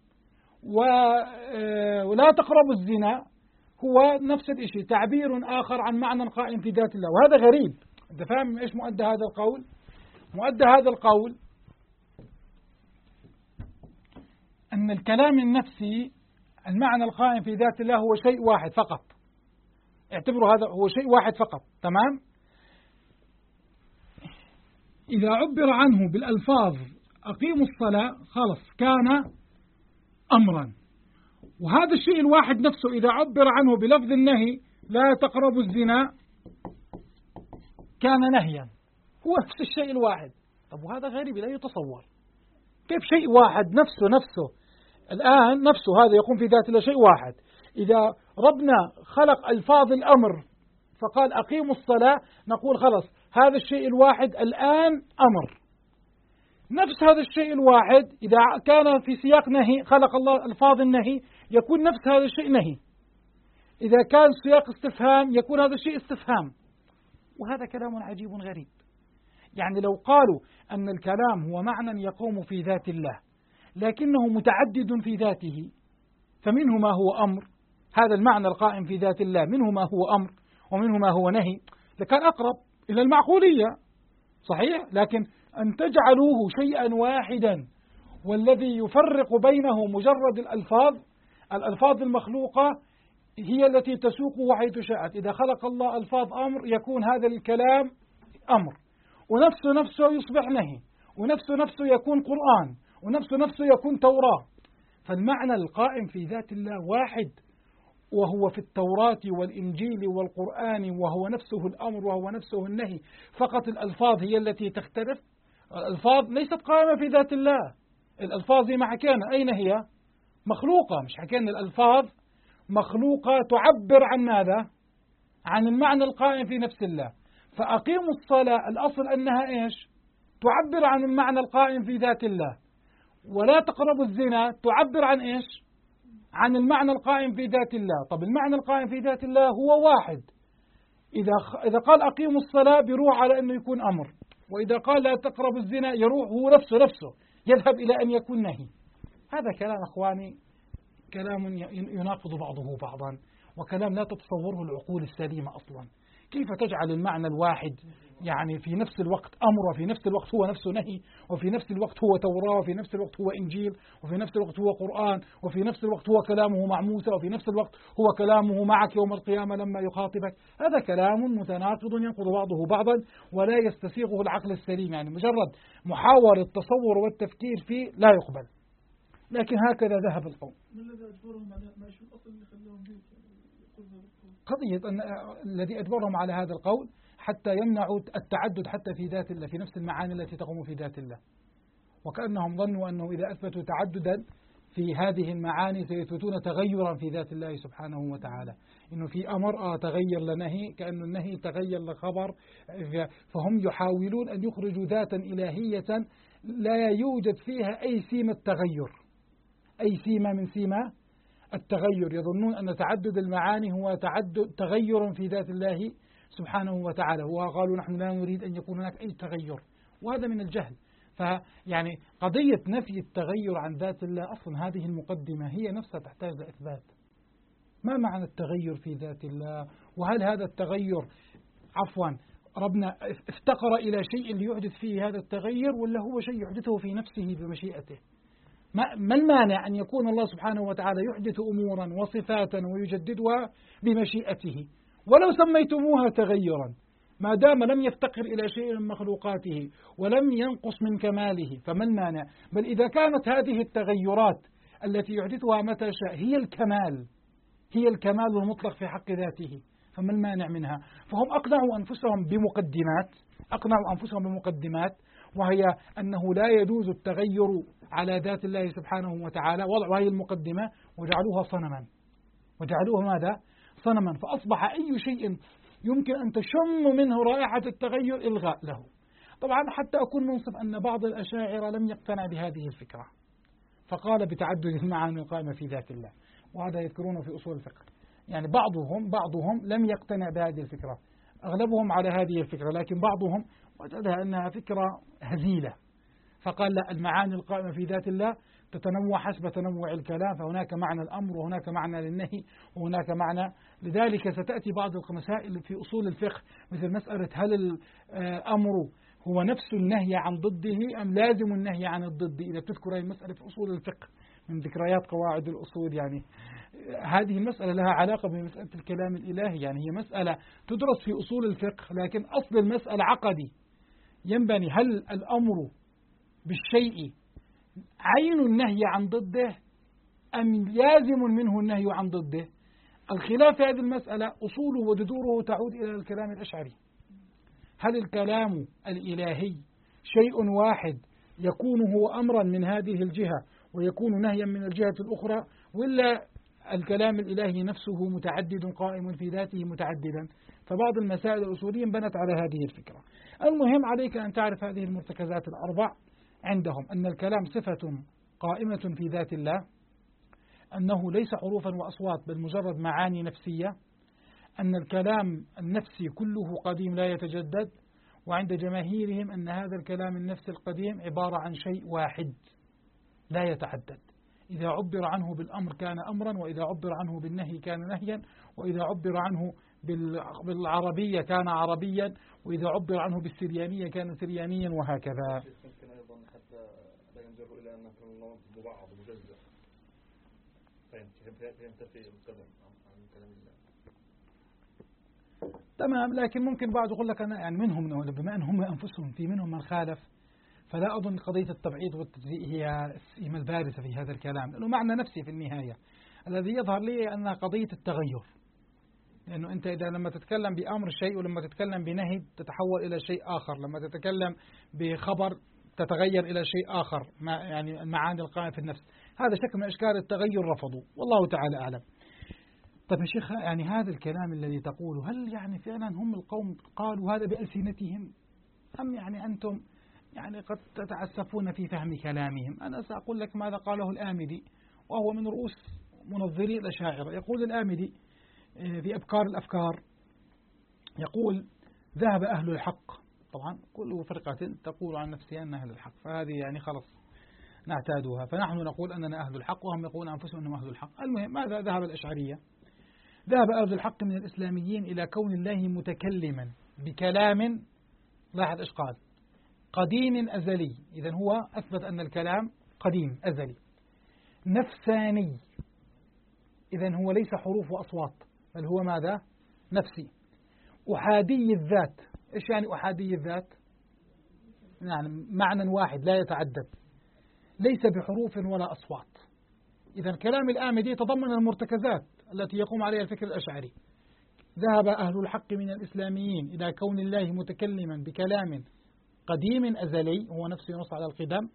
ولا تقربوا الزنا هو نفس الشيء، تعبير آخر عن معنى قائم في ذات الله. وهذا غريب. أنت فاهم إيش مؤدى هذا القول؟ مؤدى هذا القول أن الكلام النفسي المعنى القائم في ذات الله هو شيء واحد فقط. اعتبروا هذا هو شيء واحد فقط، تمام؟ إذا عبر عنه بالألفاظ أقيموا الصلاة خلص كان أمرا. وهذا الشيء الواحد نفسه إذا عبر عنه بلفظ النهي لا تقربوا الزنا كان نهيا، هو نفس الشيء الواحد. طب وهذا غريب لا يتصور، كيف شيء واحد نفسه الآن نفسه هذا يقوم في ذات الله شيء واحد، إذا ربنا خلق ألفاظ الأمر فقال أقيموا الصلاة نقول خلص هذا الشيء الواحد الآن أمر. نفس هذا الشيء الواحد إذا كان في سياق نهي خلق الله ألفاظ النهي يكون نفس هذا الشيء نهي، إذا كان سياق استفهام يكون هذا الشيء استفهام. وهذا كلام عجيب غريب. يعني لو قالوا أن الكلام هو معنى يقوم في ذات الله لكنه متعدد في ذاته، فمنه ما هو أمر، هذا المعنى القائم في ذات الله منه ما هو أمر ومنه ما هو نهي، لكان أقرب إلى المعقولية، صحيح؟ لكن أن تجعلوه شيئا واحدا والذي يفرق بينه مجرد الألفاظ المخلوقة هي التي تسوقه حيث شاءت. إذا خلق الله ألفاظ أمر يكون هذا الكلام أمر، ونفسه يصبح نهي، ونفسه يكون قرآن، ونفسه يكون توراة. فالمعنى القائم في ذات الله واحد، وهو في التوراة والإنجيل والقرآن، وهو نفسه الأمر وهو نفسه النهي، فقط الألفاظ هي التي تختلف. الألفاظ ليست قائمة في ذات الله، الألفاظ زي ما حكينا أين هي؟ مخلوقة، مش حكينا الألفاظ مخلوقة تعبر عن ماذا؟ عن المعنى القائم في نفس الله. فأقيموا الصلاة الأصل أنها إيش؟ تعبر عن المعنى القائم في ذات الله. ولا تقربوا الزنا تعبر عن إيش؟ عن المعنى القائم في ذات الله. طب المعنى القائم في ذات الله هو واحد، إذا قال أقيموا الصلاة بيروح على أنه يكون أمر، وإذا قال لا تقربوا الزنا يروح هو نفسه يذهب إلى أن يكون نهي. هذا كلام أخواني كلام يناقض بعضه بعضا، وكلام لا تتصوره العقول السليمة أصلا. كيف تجعل المعنى الواحد يعني في نفس الوقت أمر، وفي نفس الوقت هو نفسه نهي، وفي نفس الوقت هو توراة، وفي نفس الوقت هو إنجيل، وفي نفس الوقت هو قرآن، وفي نفس الوقت هو كلامه مع موسى، وفي نفس الوقت هو كلامه معك يوم القيامة لما يخاطبك. هذا كلام متناقض ينقض بعضه بعضا ولا يستسيغه العقل السليم. يعني مجرد محاولة التصور والتفكير فيه لا يقبل. لكن هكذا ذهب القوم. ما الذي أجبرهم على ما شو الأصل اللي خلاهم قضية أن الذي أجبرهم على هذا القول حتى يمنعوا التعدد حتى في ذات الله، في نفس المعاني التي تقوم في ذات الله. وكأنهم ظنوا أنه إذا أثبتوا تعددا في هذه المعاني سيثبتون تغيرا في ذات الله سبحانه وتعالى، إنه في أمر تغير لنهي، كأنه النهي تغير لخبر. فهم يحاولون أن يخرجوا ذاتا إلهية لا يوجد فيها أي سيمة تغير، أي سيمة من سيمة التغير. يظنون أن تعدد المعاني هو تغير في ذات الله سبحانه وتعالى، وقالوا نحن لا نريد أن يكون هناك أي تغير، وهذا من الجهل. فيعني قضية نفي التغير عن ذات الله أصلا هذه المقدمة هي نفسها تحتاج لإثبات. ما معنى التغير في ذات الله؟ وهل هذا التغير ربنا افتقر إلى شيء ليحدث فيه هذا التغير، ولا هو شيء يحدثه في نفسه بمشيئته؟ ما المانع أن يكون الله سبحانه وتعالى يحدث أمورا وصفاتا ويجددها بمشيئته ولو سميتموها تغيرا، ما دام لم يفتقر إلى شيء من مخلوقاته ولم ينقص من كماله، فما المانع؟ بل إذا كانت هذه التغيرات التي يحدثها متى شاء هي الكمال المطلق في حق ذاته، فما المانع منها؟ فهم أقنعوا أنفسهم بمقدمات، وهي أنه لا يجوز التغير على ذات الله سبحانه وتعالى، وضعوا هذه المقدمة وجعلوها ماذا؟ صنما. فأصبح أي شيء يمكن أن تشم منه رائحة التغير إلغاء له. طبعا حتى أكون منصف أن بعض الأشاعرة لم يقتنع بهذه الفكرة، فقال بتعدد المعاني القائمة في ذات الله، وهذا يذكرونه في أصول الفقه. يعني بعضهم لم يقتنع بهذه الفكرة، أغلبهم على هذه الفكرة، لكن بعضهم وجدها أنها فكرة هزيلة، فقال لا، المعاني القائمة في ذات الله تتنوع حسب تنوع الكلام، فهناك معنى الأمر وهناك معنى للنهي وهناك معنى. لذلك ستأتي بعض المسائل في أصول الفقه مثل مسألة هل الأمر هو نفس النهي عن ضده أم لازم النهي عن الضد. إذا تذكر هذه المسألة في أصول الفقه من ذكريات قواعد الأصول، يعني هذه المسألة لها علاقة بمسألة الكلام الإلهي، يعني هي مسألة تدرس في أصول الفقه، لكن أصل المسألة عقدي ينبني: هل الأمر بالشيء عين النهي عن ضده أم لازم منه النهي عن ضده؟ الخلاف في هذه المسألة أصوله وجذوره تعود إلى الكلام الأشعري. هل الكلام الإلهي شيء واحد يكون هو أمرا من هذه الجهة ويكون نهيا من الجهة الأخرى، ولا الكلام الإلهي نفسه متعدد قائم في ذاته متعددا؟ فبعض المسائل الأصولية بنت على هذه الفكرة. المهم عليك أن تعرف هذه المرتكزات الأربع عندهم: أن الكلام صفة قائمة في ذات الله، أنه ليس حروفا وأصوات بل مجرد معاني نفسية، أن الكلام النفسي كله قديم لا يتجدد، وعند جماهيرهم أن هذا الكلام النفسي القديم عبارة عن شيء واحد لا يتعدد، إذا عبر عنه بالأمر كان أمرا، وإذا عبر عنه بالنهي كان نهيا، وإذا عبر عنه بالعربية كان عربيا، وإذا عبر عنه بالسريانية كان سريانيا، وهكذا. ممكن أيضا حتى لا ينجر إلى أن مبعض مجزء فينتفي القدم عن كلام الله. تمام، لكن ممكن بعض يقول لك أنا يعني منهم، بما أنهم أنفسهم في منهم من خالف، فلا أظن قضية التبعيض والتجزئة هي السيمة البارزة في هذا الكلام، لأنه معنى نفسي في النهاية. الذي يظهر لي أنها قضية التغير، لأنه أنت إذا لما تتكلم بأمر شيء ولما تتكلم بنهي تتحول إلى شيء آخر، لما تتكلم بخبر تتغير إلى شيء آخر، يعني المعاني القائمة في النفس. هذا شكل من أشكال التغير رفضوا، والله تعالى أعلم. طيب يا شيخ، يعني هذا الكلام الذي تقوله هل يعني فعلا هم القوم قالوا هذا بألسنتهم، أم يعني أنتم يعني قد تتعسفون في فهم كلامهم؟ أنا سأقول لك ماذا قاله الآمدي، وهو من رؤوس منظري الأشاعرة. يقول الآمدي في أبكار الأفكار، يقول: ذهب أهل الحق. طبعا كل فرقة تقول عن نفسها أنها أهل الحق، فهذه يعني خلص نعتادها، فنحن نقول أننا أهل الحق وهم يقولون أنفسهم أنهم أهل الحق. المهم، ماذا ذهب الأشعرية؟ ذهب أهل الحق من الإسلاميين إلى كون الله متكلما بكلام، لاحظ إيش قال: قديم أزلي. إذن هو أثبت أن الكلام قديم أزلي. نفساني، إذن هو ليس حروف وأصوات بل هو ماذا؟ نفسي. أحادي الذات. إيش يعني أحادي الذات؟ يعني معنى واحد لا يتعدد، ليس بحروف ولا أصوات. إذن كلام الآمدي يتضمن المرتكزات التي يقوم عليها الفكر الأشعري. ذهب أهل الحق من الإسلاميين إلى كون الله متكلما بكلام قديم أزلي، هو نفسه ينص على القدم،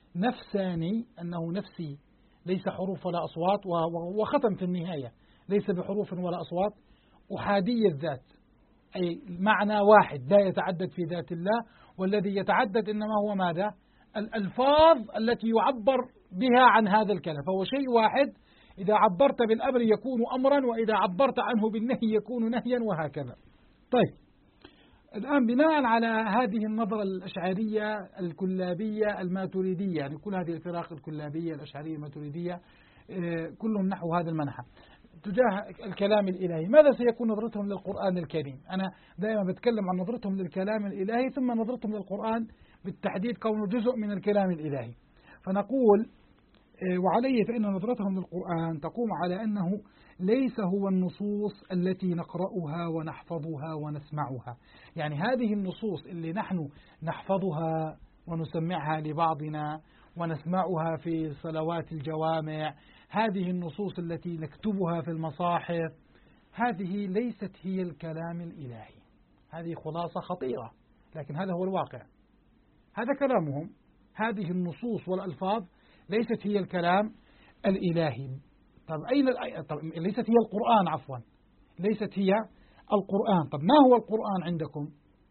نفساني، أنه نفسي ليس حروف ولا أصوات، وختم في النهاية ليس بحروف ولا أصوات. أحادي الذات، أي معنى واحد لا يتعدد في ذات الله، والذي يتعدد إنما هو ماذا؟ الألفاظ التي يعبر بها عن هذا الكلام، فهو شيء واحد، إذا عبرت بالأمر يكون أمرا، وإذا عبرت عنه بالنهي يكون نهيا، وهكذا. طيب، الآن بناء على هذه النظرة الأشعرية الكلابية الماتريدية، يعني كل هذه الفرق الكلابية الأشعرية الماتريدية كلهم نحو هذا المنحى تجاه الكلام الإلهي، ماذا سيكون نظرتهم للقرآن الكريم؟ أنا دائما بتكلم عن نظرتهم للكلام الإلهي، ثم نظرتهم للقرآن بالتحديد كونه جزء من الكلام الإلهي. فنقول وعليه فإن نظرتهم للقرآن تقوم على أنه ليس هو النصوص التي نقرأها ونحفظها ونسمعها، يعني هذه النصوص اللي نحن نحفظها ونسمعها لبعضنا ونسمعها في صلوات الجوامع، هذه النصوص التي نكتبها في المصاحف، هذه ليست هي الكلام الإلهي. هذه خلاصة خطيرة، لكن هذا هو الواقع، هذا كلامهم. هذه النصوص والألفاظ ليست هي الكلام الإلهي. طب أين ليست هي القرآن، عفوا، ليست هي القرآن. طب ما هو القرآن عندكم؟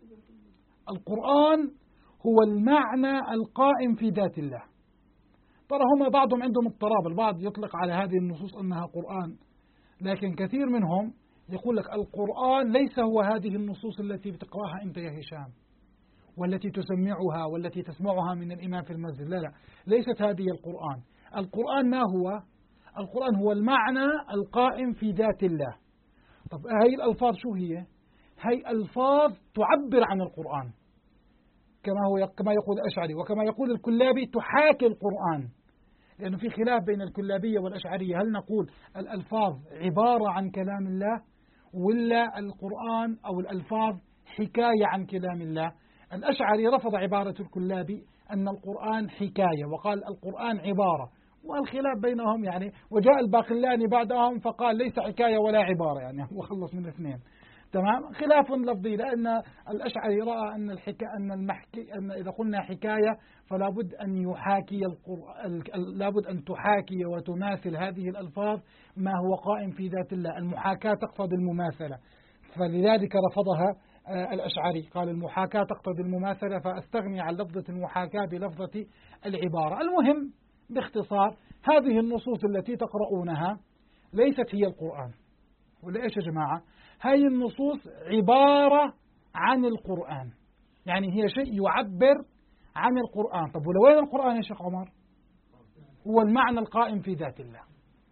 القرآن هو المعنى القائم في ذات الله. ترى هم بعضهم عندهم اضطراب، البعض يطلق على هذه النصوص أنها قرآن، لكن كثير منهم يقول لك القرآن ليس هو هذه النصوص التي بتقرأها أنت يا هشام، والتي تسمعها والتي تسمعها من الإمام في المسجد، لا لا، ليست هذه القرآن. القرآن ما هو؟ القرآن هو المعنى القائم في ذات الله. طب هاي الألفاظ شو هي؟ هاي ألفاظ تعبر عن القرآن، كما يقول الأشعري وكما يقول الكلابي تحاكي القرآن، لأنه في خلاف بين الكلابية والأشعرية، هل نقول الألفاظ عبارة عن كلام الله، ولا القرآن أو الألفاظ حكاية عن كلام الله؟ الأشعري رفض عبارة الكلابي أن القرآن حكاية، وقال القرآن عبارة، والخلاف بينهم يعني، وجاء الباقلاني بعدهم فقال ليس حكاية ولا عبارة، يعني هو خلص من الاثنين. تمام، خلاف لفظي، لأن الأشعري رأى أن إذا قلنا حكاية فلا بد أن يحاكي لابد أن تحاكي وتماثل هذه الألفاظ ما هو قائم في ذات الله، المحاكاة تقتضي المماثلة، فلذلك رفضها الأشعري، قال المحاكاة تقتضي المماثلة، فأستغني عن لفظة المحاكاة بلفظة العبارة. المهم باختصار، هذه النصوص التي تقرؤونها ليست هي القرآن، ولا إيش يا جماعة؟ هذه النصوص عبارة عن القرآن، يعني هي شيء يعبر عن القرآن. طب ولوين القرآن يا شيخ عمر؟ هو المعنى القائم في ذات الله.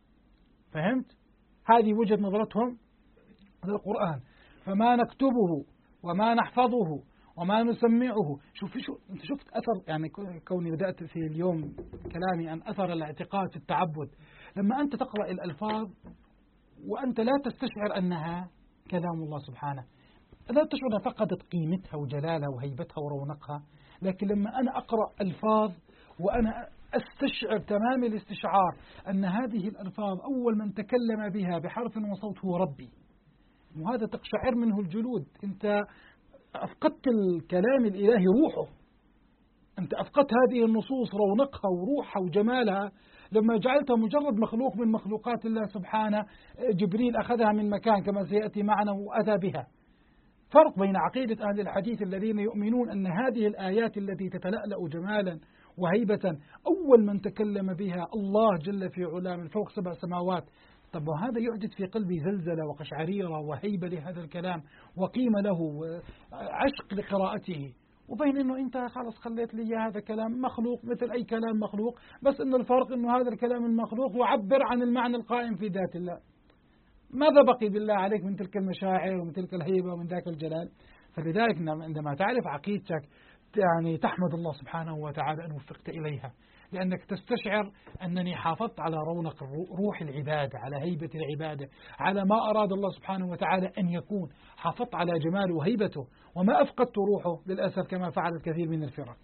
فهمت؟ هذه وجهة نظرتهم للقرآن. فما نكتبه وما نحفظه وما نسمعه، انت شفت أثر، يعني كوني بدأت في اليوم كلامي عن أثر الاعتقاد في التعبد، لما أنت تقرأ الألفاظ وأنت لا تستشعر أنها كلام الله سبحانه، لا تشعر فقدت قيمتها وجلالها وهيبتها ورونقها، لكن لما أنا أقرأ ألفاظ وأنا أستشعر تمام الاستشعار أن هذه الألفاظ أول من تكلم بها بحرف وصوت هو ربي، وهذا تقشعر منه الجلود. أنت أفقدت الكلام الإلهي روحه، أنت أفقدت هذه النصوص رونقها وروحها وجمالها لما جعلتها مجرد مخلوق من مخلوقات الله سبحانه. جبريل أخذها من مكان كما سيأتي معنا وأتى بها. فرق بين عقيدة أهل الحديث الذين يؤمنون أن هذه الآيات التي تتلألأ جمالا وهيبة أول من تكلم بها الله جل في علاه من فوق 7 سماوات. طب وهذا يحدث في قلبي زلزلة وقشعريرة وهيبة لهذا الكلام وقيمة له وعشق لقراءته، وبين أنه أنت خلاص خليت لي هذا كلام مخلوق مثل أي كلام مخلوق، بس أن الفرق أنه هذا الكلام المخلوق يعبر عن المعنى القائم في ذات الله. ماذا بقي بالله عليك من تلك المشاعر ومن تلك الهيبة ومن ذاك الجلال؟ فلذلك عندما تعرف عقيدتك يعني تحمد الله سبحانه وتعالى أن وفقت إليها، لأنك تستشعر أنني حافظت على رونق روح العبادة، على هيبة العبادة، على ما أراد الله سبحانه وتعالى أن يكون، حافظت على جماله وهيبته وما أفقدت روحه للأسف كما فعلت كثير من الفرق.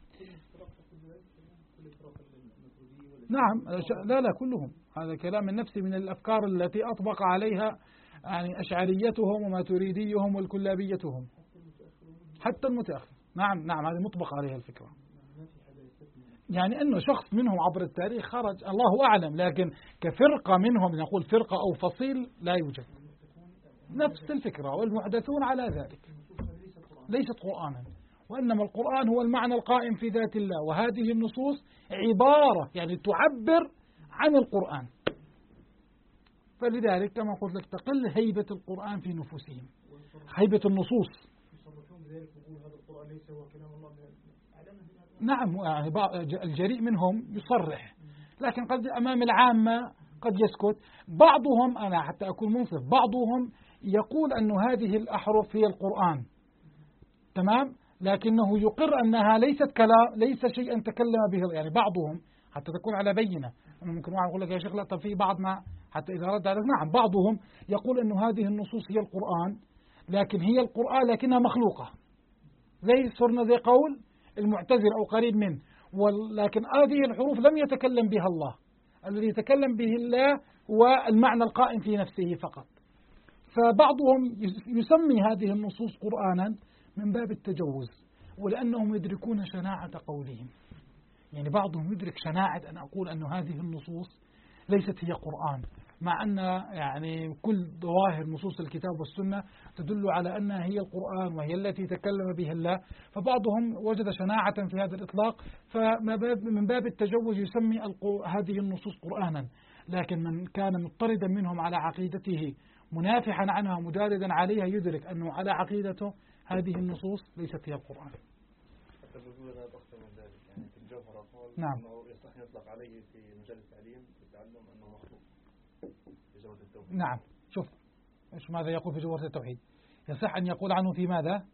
نعم، لا كلهم، هذا كلام النفسي من الأفكار التي أطبق عليها يعني أشعريتهم وماتريديهم والكلابيتهم حتى المتأخر. نعم هذه مطبق عليها الفكرة. يعني أنه شخص منهم عبر التاريخ خرج الله أعلم، لكن كفرقة منهم نقول فرقة أو فصيل لا يوجد. نفس الفكرة، والمحدثون على ذلك ليست قرآنا، وإنما القرآن هو المعنى القائم في ذات الله، وهذه النصوص عبارة يعني تعبر عن القرآن. فلذلك كما قلت لك تقل هيبة القرآن في نفوسهم، هيبة النصوص. نعم، يعني الجريء منهم يصرح، لكن قد أمام العامة قد يسكت. بعضهم، أنا حتى أكون منصف، بعضهم يقول أن هذه الأحرف هي القرآن، تمام، لكنه يقر أنها ليست كلام، ليس شيئا تكلم به، يعني بعضهم حتى تكون على بينة. ممكن واحد يقول لك يا شيخ لا، طب في بعض ما حتى إذا رد عليك، نعم بعضهم يقول أن هذه النصوص هي القرآن، لكن هي القرآن لكنها مخلوقة، صرنا زي قول المعتزلة أو قريب منه، ولكن هذه الحروف لم يتكلم بها الله، الذي يتكلم به الله هو المعنى القائم في نفسه فقط. فبعضهم يسمي هذه النصوص قرآنا من باب التجوز، ولأنهم يدركون شناعة قولهم. يعني بعضهم يدرك شناعة أن أقول أن هذه النصوص ليست هي قرآن، مع أن يعني كل ظواهر نصوص الكتاب والسنة تدل على أنها هي القرآن وهي التي تكلم بها الله. فبعضهم وجد شناعة في هذا الإطلاق، فمن باب التجوز يسمي هذه النصوص قرآنا. لكن من كان مضطردا منهم على عقيدته منافحا عنها مجاردا عليها يدرك أنه على عقيدته هذه النصوص ليست هي القرآن. يعني في الجوهرة قال نعم. أنه يصح يطلق عليه في مجال التعليم والتعلم أنه مخلوق في جوهرة التوحيد. نعم، شوف إيش ماذا يقول في جوهرة التوحيد. يصح أن يقول عنه في ماذا؟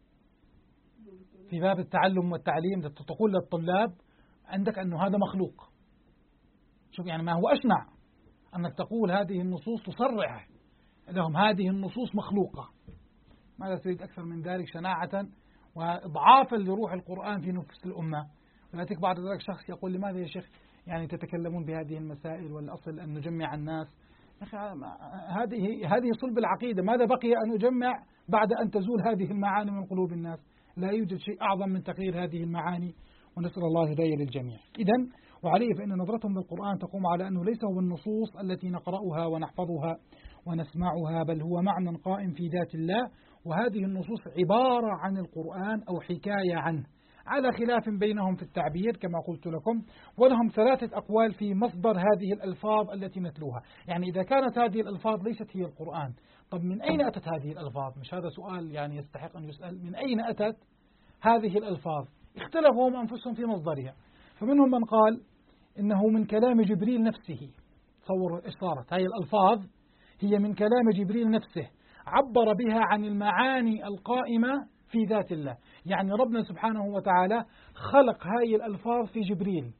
في باب التعلم والتعليم، تقول للطلاب عندك أنه هذا مخلوق. شوف يعني ما هو أشنع أنك تقول هذه النصوص تصرح لهم هذه النصوص مخلوقة. ماذا تريد أكثر من ذلك؟ شناعة وإضعافا لروح القرآن في نفس الأمة. ويأتيك بعد ذلك شخص يقول لماذا يا شيخ يعني تتكلمون بهذه المسائل، والأصل أن نجمع الناس. يا أخي هذه صلب العقيدة، ماذا بقي أن نجمع بعد أن تزول هذه المعاني من قلوب الناس؟ لا يوجد شيء أعظم من تغيير هذه المعاني، ونسأل الله الهداية للجميع. إذن وعليه فإن نظرتهم للقرآن تقوم على أنه ليس هو النصوص التي نقرأها ونحفظها ونسمعها، بل هو معنى قائم في ذات الله، وهذه النصوص عبارة عن القرآن أو حكاية عنه، على خلاف بينهم في التعبير كما قلت لكم. ولهم 3 أقوال في مصدر هذه الألفاظ التي نتلوها. يعني إذا كانت هذه الألفاظ ليست هي القرآن، طب من أين أتت هذه الألفاظ؟ مش هذا سؤال يعني يستحق أن يسأل، من أين أتت هذه الألفاظ؟ اختلفوا هم أنفسهم في مصدرها. فمنهم من قال إنه من كلام جبريل نفسه. تصور إيش صارت هذه الألفاظ، هي من كلام جبريل نفسه، عبر بها عن المعاني القائمة في ذات الله. يعني ربنا سبحانه وتعالى خلق هذه الألفاظ في جبريل،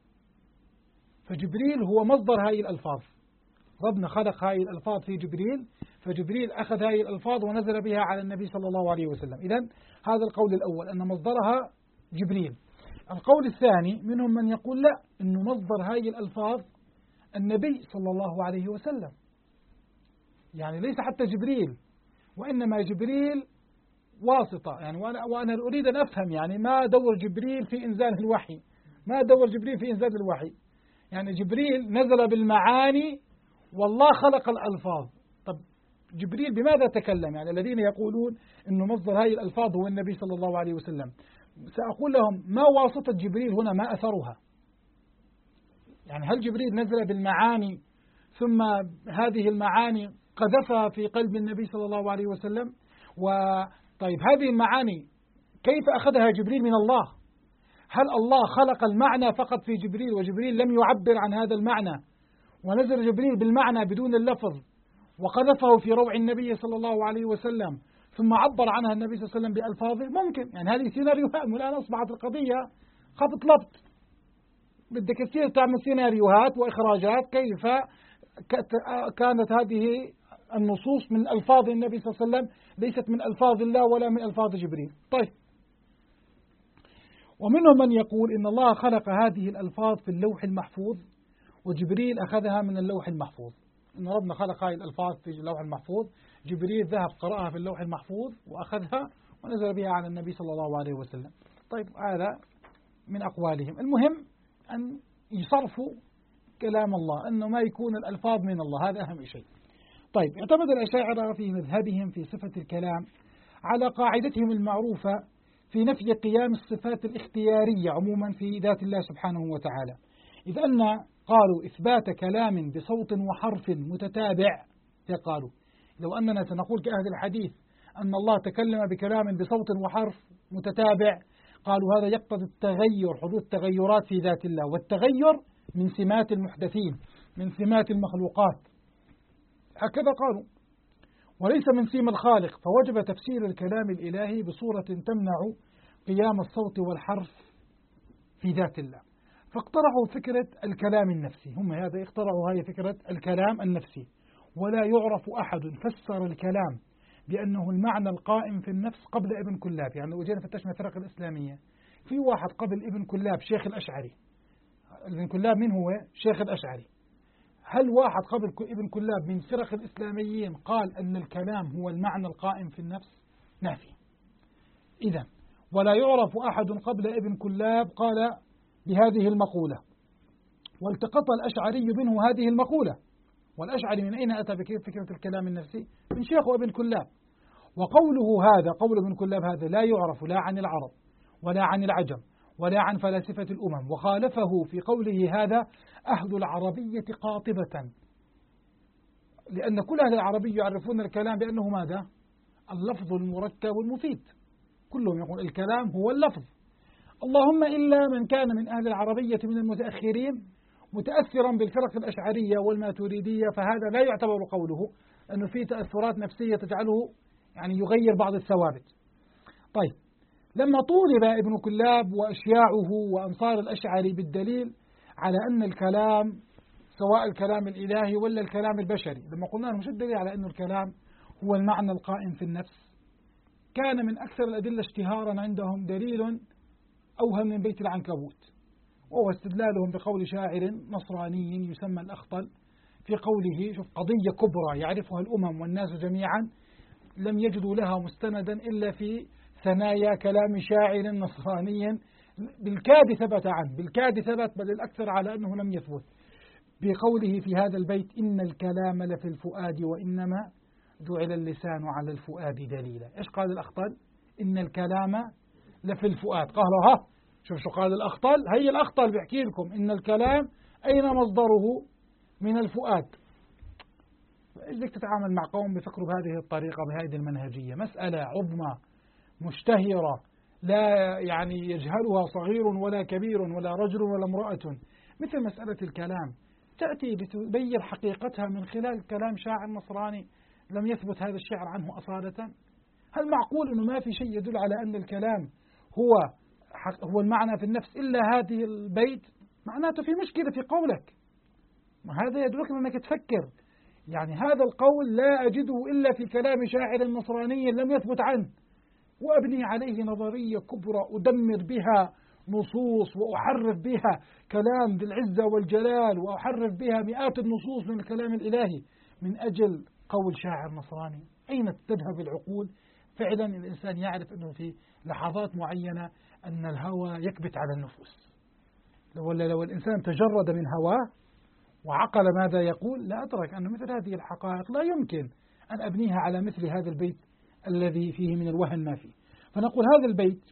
فجبريل هو مصدر هذه الألفاظ. ربنا خلق هذه الألفاظ في جبريل، فجبريل أخذ هذه الألفاظ ونزل بها على النبي صلى الله عليه وسلم. إذن هذا القول الأول أن مصدرها جبريل. القول الثاني منهم من يقول لا، أنه مصدر هذه الألفاظ النبي صلى الله عليه وسلم، يعني ليس حتى جبريل، وإنما جبريل واسطة. يعني وأنا أريد أن أفهم يعني ما دور جبريل في إنزال الوحي، ما دور جبريل في إنزال الوحي. يعني جبريل نزل بالمعاني والله خلق الألفاظ. طب جبريل بماذا تكلم؟ يعني الذين يقولون أنه مصدر هذه الألفاظ هو النبي صلى الله عليه وسلم، سأقول لهم ما واسطة جبريل هنا، ما أثرها؟ يعني هل جبريل نزل بالمعاني ثم هذه المعاني قذفها في قلب النبي صلى الله عليه وسلم؟ طيب هذه المعاني كيف أخذها جبريل من الله؟ هل الله خلق المعنى فقط في جبريل وجبريل لم يعبر عن هذا المعنى، ونزل جبريل بالمعنى بدون اللفظ وقذفه في روع النبي صلى الله عليه وسلم ثم عبر عنها النبي صلى الله عليه وسلم بألفاظه؟ ممكن. يعني هذه سيناريوهات، والآن أصبحت القضية خبط لبط، بدك تصير تعمل سيناريوهات وإخراجات كيف كانت هذه النصوص من ألفاظ النبي صلى الله عليه وسلم، ليست من ألفاظ الله ولا من ألفاظ جبريل. طيب، ومنهم من يقول إن الله خلق هذه الألفاظ في اللوح المحفوظ وجبريل أخذها من اللوح المحفوظ. إن ربنا خلق هذه الألفاظ في اللوح المحفوظ، جبريل ذهب قرأها في اللوح المحفوظ وأخذها ونزل بها على النبي صلى الله عليه وسلم. طيب هذا من أقوالهم. المهم أن يصرفوا كلام الله، أنه ما يكون الألفاظ من الله، هذا أهم شيء. طيب، اعتمد الأشاعرة في مذهبهم في صفة الكلام على قاعدتهم المعروفة في نفي قيام الصفات الاختيارية عموما في ذات الله سبحانه وتعالى، إذ أن قالوا إثبات كلام بصوت وحرف متتابع، قالوا لو أننا سنقول كأهل الحديث أن الله تكلم بكلام بصوت وحرف متتابع، قالوا هذا يقتضي التغير، حدوث تغيرات في ذات الله، والتغير من سمات المحدثين، من سمات المخلوقات، هكذا قالوا، وليس من سيم الخالق، فوجب تفسير الكلام الإلهي بصورة تمنع قيام الصوت والحرف في ذات الله. فاقترحوا فكرة الكلام النفسي، هم هذا اخترعوا هذه فكرة الكلام النفسي. ولا يعرف أحد فسر الكلام بأنه المعنى القائم في النفس قبل ابن كلاب. يعني لو جينا فتشنا الفرق الإسلامية، في واحد قبل ابن كلاب شيخ الأشعري، ابن كلاب من هو؟ شيخ الأشعري. هل واحد قبل ابن كلاب من فرق الإسلاميين قال أن الكلام هو المعنى القائم في النفس؟ نافي. إذن ولا يعرف أحد قبل ابن كلاب قال بهذه المقولة، والتقط الأشعري منه هذه المقولة. والأشعري من أين أتى بفكرة الكلام النفسي؟ من شيخه ابن كلاب. وقوله هذا، قول ابن كلاب هذا، لا يعرف لا عن العرب ولا عن العجم ولا عن فلاسفة الأمم، وخالفه في قوله هذا أهل العربية قاطبة، لأن كل أهل العربية يعرفون الكلام بأنه ماذا؟ اللفظ المركب المفيد، كلهم يقول الكلام هو اللفظ، اللهم إلا من كان من أهل العربية من المتأخرين متأثرا بالفرق الأشعرية والماتريدية، فهذا لا يعتبر قوله، أنه فيه تأثرات نفسية تجعله يعني يغير بعض الثوابت. طيب، لما طولب ابن كلاب وأشياعه وأنصار الأشعري بالدليل على أن الكلام سواء الكلام الإلهي ولا الكلام البشري، لما قلنا لهم شو الدليل على أن الكلام هو المعنى القائم في النفس، كان من أكثر الأدلة اشتهارا عندهم دليل أوهم من بيت العنكبوت، وهو استدلالهم بقول شاعر نصراني يسمى الأخطل في قوله، شوف قضية كبرى يعرفها الأمم والناس جميعا، لم يجدوا لها مستندا إلا في ثنايا كلام شاعر نصراني بالكاد ثبت عنه، بالكاد ثبت، بل الأكثر على أنه لم يثبت، بقوله في هذا البيت إن الكلام لفي الفؤاد وإنما جعل اللسان على الفؤاد دليلا. إيش قال الأخطل؟ إن الكلام لفي الفؤاد. قالوا ها شو قال الأخطل؟ هي الأخطل بيحكي لكم إن الكلام أين مصدره؟ من الفؤاد. إيش بدك تتعامل مع قوم بفكروا بهذه الطريقة بهذه المنهجية؟ مسألة عظمى مشتهرة لا يعني يجهلها صغير ولا كبير ولا رجل ولا امرأة، مثل مسألة الكلام تأتي لتبين حقيقتها من خلال كلام شاعر نصراني لم يثبت هذا الشعر عنه أصالة. هل معقول أنه ما في شيء يدل على أن الكلام هو المعنى في النفس إلا هذه البيت؟ معناته في مشكلة في قولك، وهذا يدلك أنك تفكر. يعني هذا القول لا أجده إلا في كلام شاعر نصراني لم يثبت عنه، وأبني عليه نظرية كبرى أدمر بها نصوص وأحرف بها كلام ذي العزة والجلال، وأحرف بها مئات النصوص من الكلام الإلهي من أجل قول شاعر نصراني. أين تذهب العقول؟ فعلا الإنسان يعرف أنه في لحظات معينة أن الهوى يكبت على النفوس، لو الإنسان تجرد من هواه وعقل ماذا يقول لا أدرك أن مثل هذه الحقائق لا يمكن أن أبنيها على مثل هذا البيت الذي فيه من الوهن ما فيه. فنقول هذا البيت،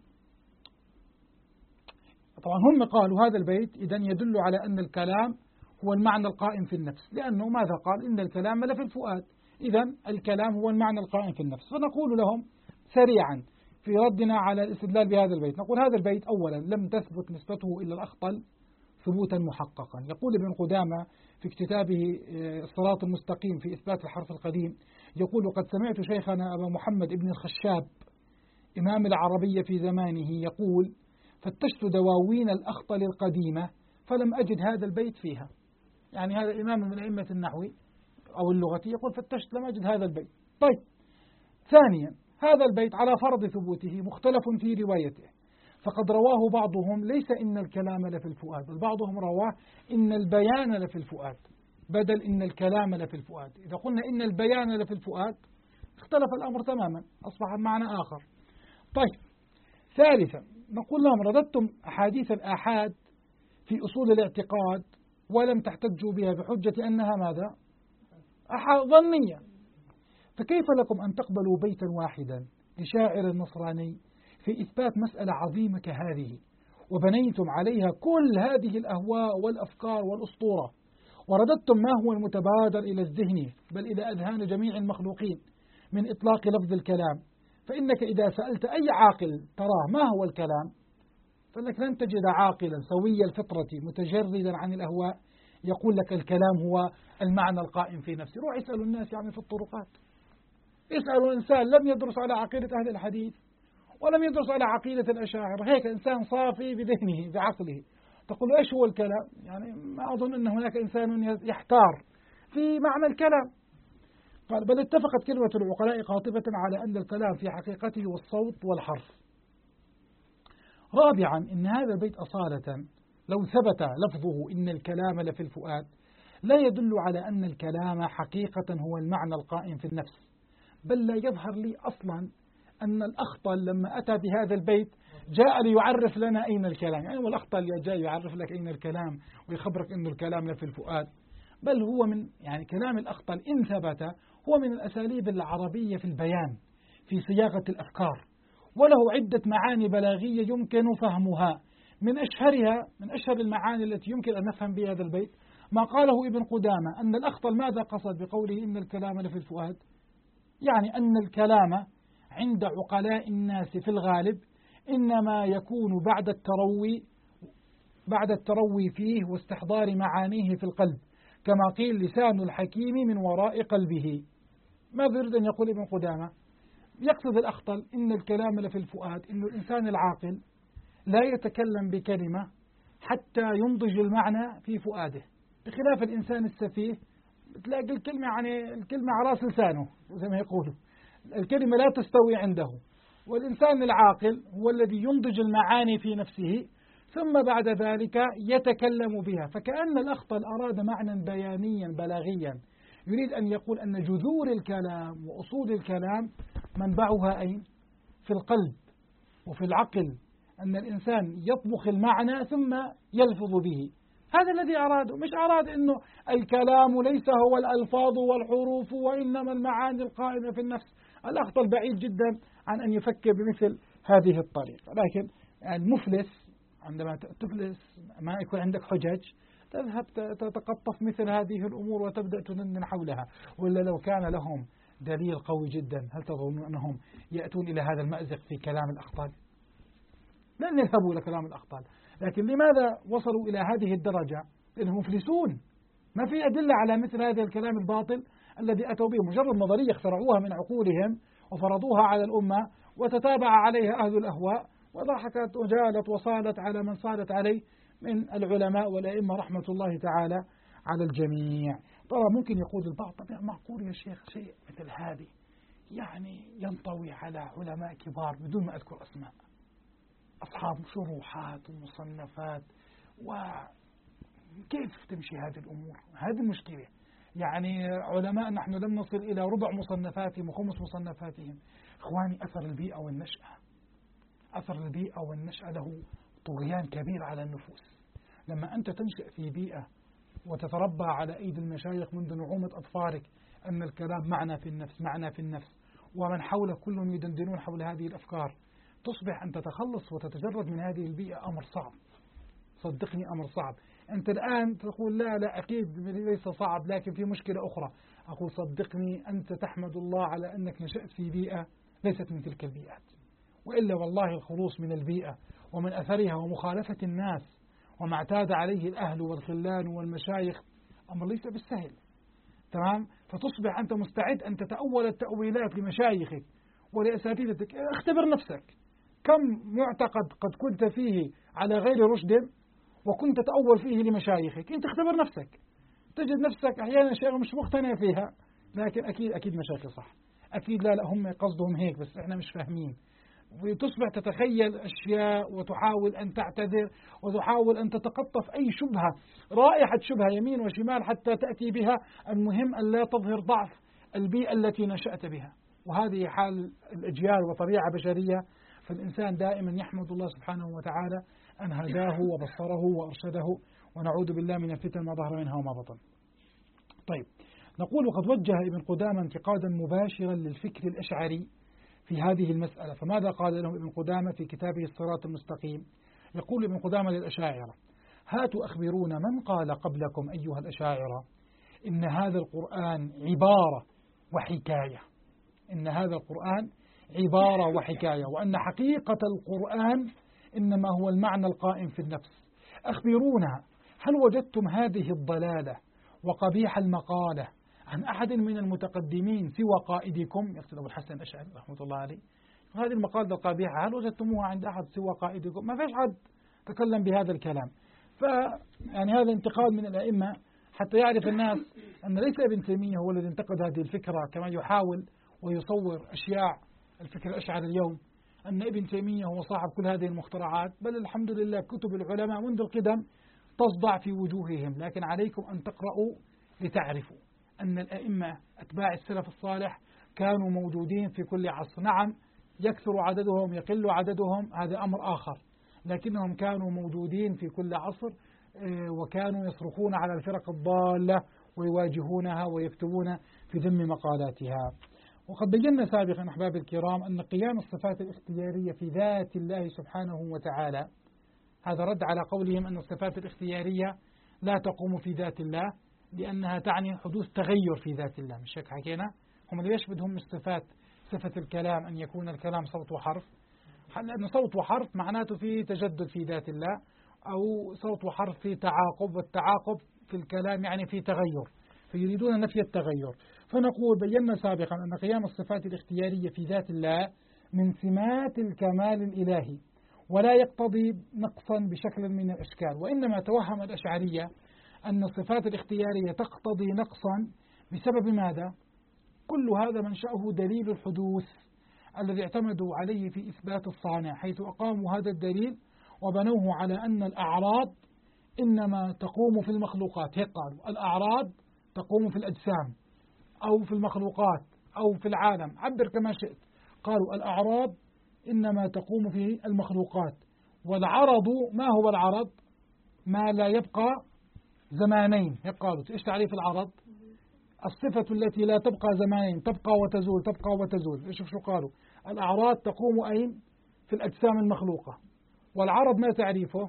طبعا هم قالوا هذا البيت إذن يدل على أن الكلام هو المعنى القائم في النفس، لأنه ماذا قال؟ إن الكلام لفي الفؤاد، إذن الكلام هو المعنى القائم في النفس. فنقول لهم سريعا في ردنا على الاستدلال بهذا البيت، نقول هذا البيت أولا لم تثبت نسبته إلا الأخطل ثبوتا محققا. يقول ابن قدامة في كتابه الصراط المستقيم في إثبات الحرف القديم، يقول قد سمعت شيخنا أبا محمد ابن الخشاب إمام العربية في زمانه يقول فتشت دواوين الأخطل القديمة فلم أجد هذا البيت فيها. يعني هذا إمام من أئمة النحو أو اللغة يقول فتشت لم أجد هذا البيت. طيب، ثانيا هذا البيت على فرض ثبوته مختلف في روايته، فقد رواه بعضهم ليس إن الكلام لفي الفؤاد، بل بعضهم رواه إن البيان لفي الفؤاد بدل إن الكلام لفي الفؤاد. إذا قلنا إن البيان لفي الفؤاد اختلف الأمر تماما، أصبح المعنى آخر. طيب، ثالثا نقول لهم رددتم أحاديث الآحاد في أصول الاعتقاد ولم تحتجوا بها بحجة أنها ماذا؟ ظنية. فكيف لكم أن تقبلوا بيتا واحدا لشاعر نصراني في إثبات مسألة عظيمة كهذه وبنيتم عليها كل هذه الأهواء والأفكار والأسطورة ورددتم ما هو المتبادر إلى الذهن بل إلى أذهان جميع المخلوقين من إطلاق لفظ الكلام؟ فإنك إذا سألت أي عاقل تراه ما هو الكلام فإنك لن تجد عاقلا سوي الفطرة متجردا عن الأهواء يقول لك الكلام هو المعنى القائم في نفسه. روح اسألوا الناس يعني في الطرقات، اسألوا إنسان لم يدرس على عقيدة أهل الحديث ولم يدرس على عقيدة الأشاعرة، هيك إنسان صافي بذهنه بعقله، تقول إيش هو الكلام؟ يعني ما أظن أن هناك إنسان يحتار في معنى الكلام. قال بل اتفقت كلمة العقلاء قاطبة على أن الكلام في حقيقته هو الصوت والحرف. رابعا إن هذا البيت أصالة لو ثبت لفظه إن الكلام لفي الفؤاد لا يدل على أن الكلام حقيقة هو المعنى القائم في النفس، بل لا يظهر لي أصلا أن الأخطل لما أتى بهذا البيت جاء ليعرف لنا أين الكلام. يعني والأخطل جاء يعرف لك أين الكلام ويخبرك أن الكلام لفي الفؤاد، بل هو من يعني كلام الأخطل إن ثبت هو من الأساليب العربية في البيان في صياغة الأفكار، وله عدة معاني بلاغية يمكن فهمها. من أشهر المعاني التي يمكن أن نفهم بها هذا البيت ما قاله ابن قدامة أن الأخطل ماذا قصد بقوله إن الكلام لفي الفؤاد؟ يعني أن الكلام عند عقلاء الناس في الغالب إنما يكون بعد التروي فيه واستحضار معانيه في القلب، كما قيل لسان الحكيم من وراء قلبه. ماذا يريد أن يقول ابن قدامة؟ يقصد الأخطل إن الكلام لفي الفؤاد، إن الإنسان العاقل لا يتكلم بكلمة حتى ينضج المعنى في فؤاده، بخلاف الإنسان السفيه تلاقي الكلمة يعني الكلمة على راس لسانه زي ما يقولوا، الكلمة لا تستوي عنده. والإنسان العاقل هو الذي ينضج المعاني في نفسه ثم بعد ذلك يتكلم بها. فكأن الأخطل أراد معنى بيانيا بلاغيا يريد أن يقول أن جذور الكلام وأصول الكلام منبعها أين؟ في القلب وفي العقل، أن الإنسان يطبخ المعنى ثم يلفظ به. هذا الذي أراده، مش أراد أنه الكلام ليس هو الألفاظ والحروف وإنما المعاني القائمة في النفس. الأخطل بعيد جدا عن أن يفكر بمثل هذه الطريقة. لكن المفلس عندما تفلس ما يكون عندك حجج تذهب تتقطف مثل هذه الأمور وتبدأ تنن حولها. ولا لو كان لهم دليل قوي جدا هل تظنون أنهم يأتون إلى هذا المأزق في كلام الأخطال؟ لن يذهبوا إلى كلام الأخطال. لكن لماذا وصلوا إلى هذه الدرجة؟ لأنهم مفلسون، ما في أدلة على مثل هذا الكلام الباطل الذي أتوا به، مجرد نظرية اخترعوها من عقولهم وفرضوها على الأمة وتتابع عليها أهل الأهواء وضحكت وجالت وصالت على من صالت عليه من العلماء والأئمة رحمة الله تعالى على الجميع. طبعا ممكن يقول البعض طبعا معقول يا شيخ شيء مثل هذه يعني ينطوي على علماء كبار بدون ما أذكر أسماء، أصحاب شروحات ومصنفات، وكيف تمشي هذه الأمور؟ هذه المشكلة. يعني علماء نحن لم نصل إلى ربع مصنفاتهم وخمس مصنفاتهم. إخواني أثر البيئة والنشأة، أثر البيئة والنشأة له طغيان كبير على النفوس. لما أنت تنشأ في بيئة وتتربى على أيدي المشايخ منذ نعومة أطفالك أن الكلام معنى في النفس معنى في النفس، ومن حولك كلهم يدندنون حول هذه الأفكار، تصبح أن تتخلص وتتجرد من هذه البيئة أمر صعب. صدقني أمر صعب. أنت الآن تقول لا أكيد ليس صعب لكن في مشكلة أخرى. أقول صدقني أنت تحمد الله على أنك نشأت في بيئة ليست من تلك البيئات، وإلا والله الخلوص من البيئة ومن أثرها ومخالفة الناس وما اعتاد عليه الأهل والخلان والمشايخ أمر ليس بالسهل. تمام؟ فتصبح أنت مستعد أن تتأول التأويلات لمشايخك ولأساتذتك. اختبر نفسك، كم معتقد قد كنت فيه على غير رشد وكنت تأول فيه لمشايخك. انت اختبر نفسك تجد نفسك أحيانا شيء مش مقتنع فيها، لكن أكيد مشايخ صح، أكيد لا هم قصدهم هيك بس إحنا مش فاهمين. وتصبح تتخيل أشياء وتحاول أن تعتذر وتحاول أن تتقطف أي شبهة، رائحة شبهة يمين وشمال حتى تأتي بها. المهم أن لا تظهر ضعف البيئة التي نشأت بها. وهذه حال الأجيال وطبيعة بشرية. فالإنسان دائما يحمد الله سبحانه وتعالى أن هداه وبصره وأرشده، ونعوذ بالله من الفتن ما ظهر منها وما بطن. طيب، نقول وقد وجه ابن قدامة انتقادا مباشرا للفكر الأشعري في هذه المسألة. فماذا قال لهم ابن قدامة في كتابه الصراط المستقيم؟ يقول ابن قدامة للأشاعرة: هاتوا أخبرونا من قال قبلكم أيها الأشاعرة إن هذا القرآن عبارة وحكاية، إن هذا القرآن عبارة وحكاية، وأن حقيقة القرآن إنما هو المعنى القائم في النفس. أخبرونا، هل وجدتم هذه الضلالة وقبيح المقالة عن أحد من المتقدمين سوى قائدكم؟ يقصد أبو الحسن الأشعري رحمة الله عليه. هذه المقالة القبيحة هل وجدتموها عند أحد سوى قائدكم؟ ما فيش حد تكلم بهذا الكلام. يعني هذا انتقاد من الأئمة حتى يعرف الناس أن ليس ابن تيمية هو الذي انتقد هذه الفكرة كما يحاول ويصور أشياء الفكر الأشعري اليوم، أن ابن تيمية هو صاحب كل هذه المخترعات، بل الحمد لله كتب العلماء منذ القدم تصدع في وجوههم. لكن عليكم أن تقرأوا لتعرفوا أن الأئمة أتباع السلف الصالح كانوا موجودين في كل عصر. نعم، يكثر عددهم يقل عددهم هذا أمر آخر، لكنهم كانوا موجودين في كل عصر، وكانوا يصرخون على الفرق الضالة ويواجهونها ويكتبون في ذم مقالاتها. وقد بينا سابقا أحباب الكرام أن قيام الصفات الاختيارية في ذات الله سبحانه وتعالى، هذا رد على قولهم أن الصفات الاختيارية لا تقوم في ذات الله لأنها تعني حدوث تغير في ذات الله. مش هيك حكينا؟ هم اللي يشبههم الصفات صفة الكلام أن يكون الكلام صوت وحرف، لأن صوت وحرف معناته فيه تجدد في ذات الله، أو صوت وحرف فيه تعاقب، والتعاقب في الكلام يعني فيه تغير، فيريدون نفي التغير. فنقول بينا سابقا أن قيام الصفات الاختيارية في ذات الله من سمات الكمال الإلهي، ولا يقتضي نقصا بشكل من الأشكال، وإنما توهم الأشعرية أن الصفات الاختيارية تقتضي نقصا بسبب ماذا؟ كل هذا منشأه دليل الحدوث الذي اعتمدوا عليه في إثبات الصانع، حيث أقاموا هذا الدليل وبنوه على أن الأعراض إنما تقوم في المخلوقات. هيك قالوا الأعراض تقوم في الأجسام أو في المخلوقات أو في العالم، عبر كما شئت. قالوا الأعراض إنما تقوم في المخلوقات، والعرض ما هو العرض؟ ما لا يبقى زمانين. هيك قالوا. إيش تعريف العرض؟ الصفة التي لا تبقى زمانين، تبقى وتزول تبقى وتزول. شوف شو قالوا، الأعراض تقوم أين؟ في الأجسام المخلوقة. والعرض ما تعريفه؟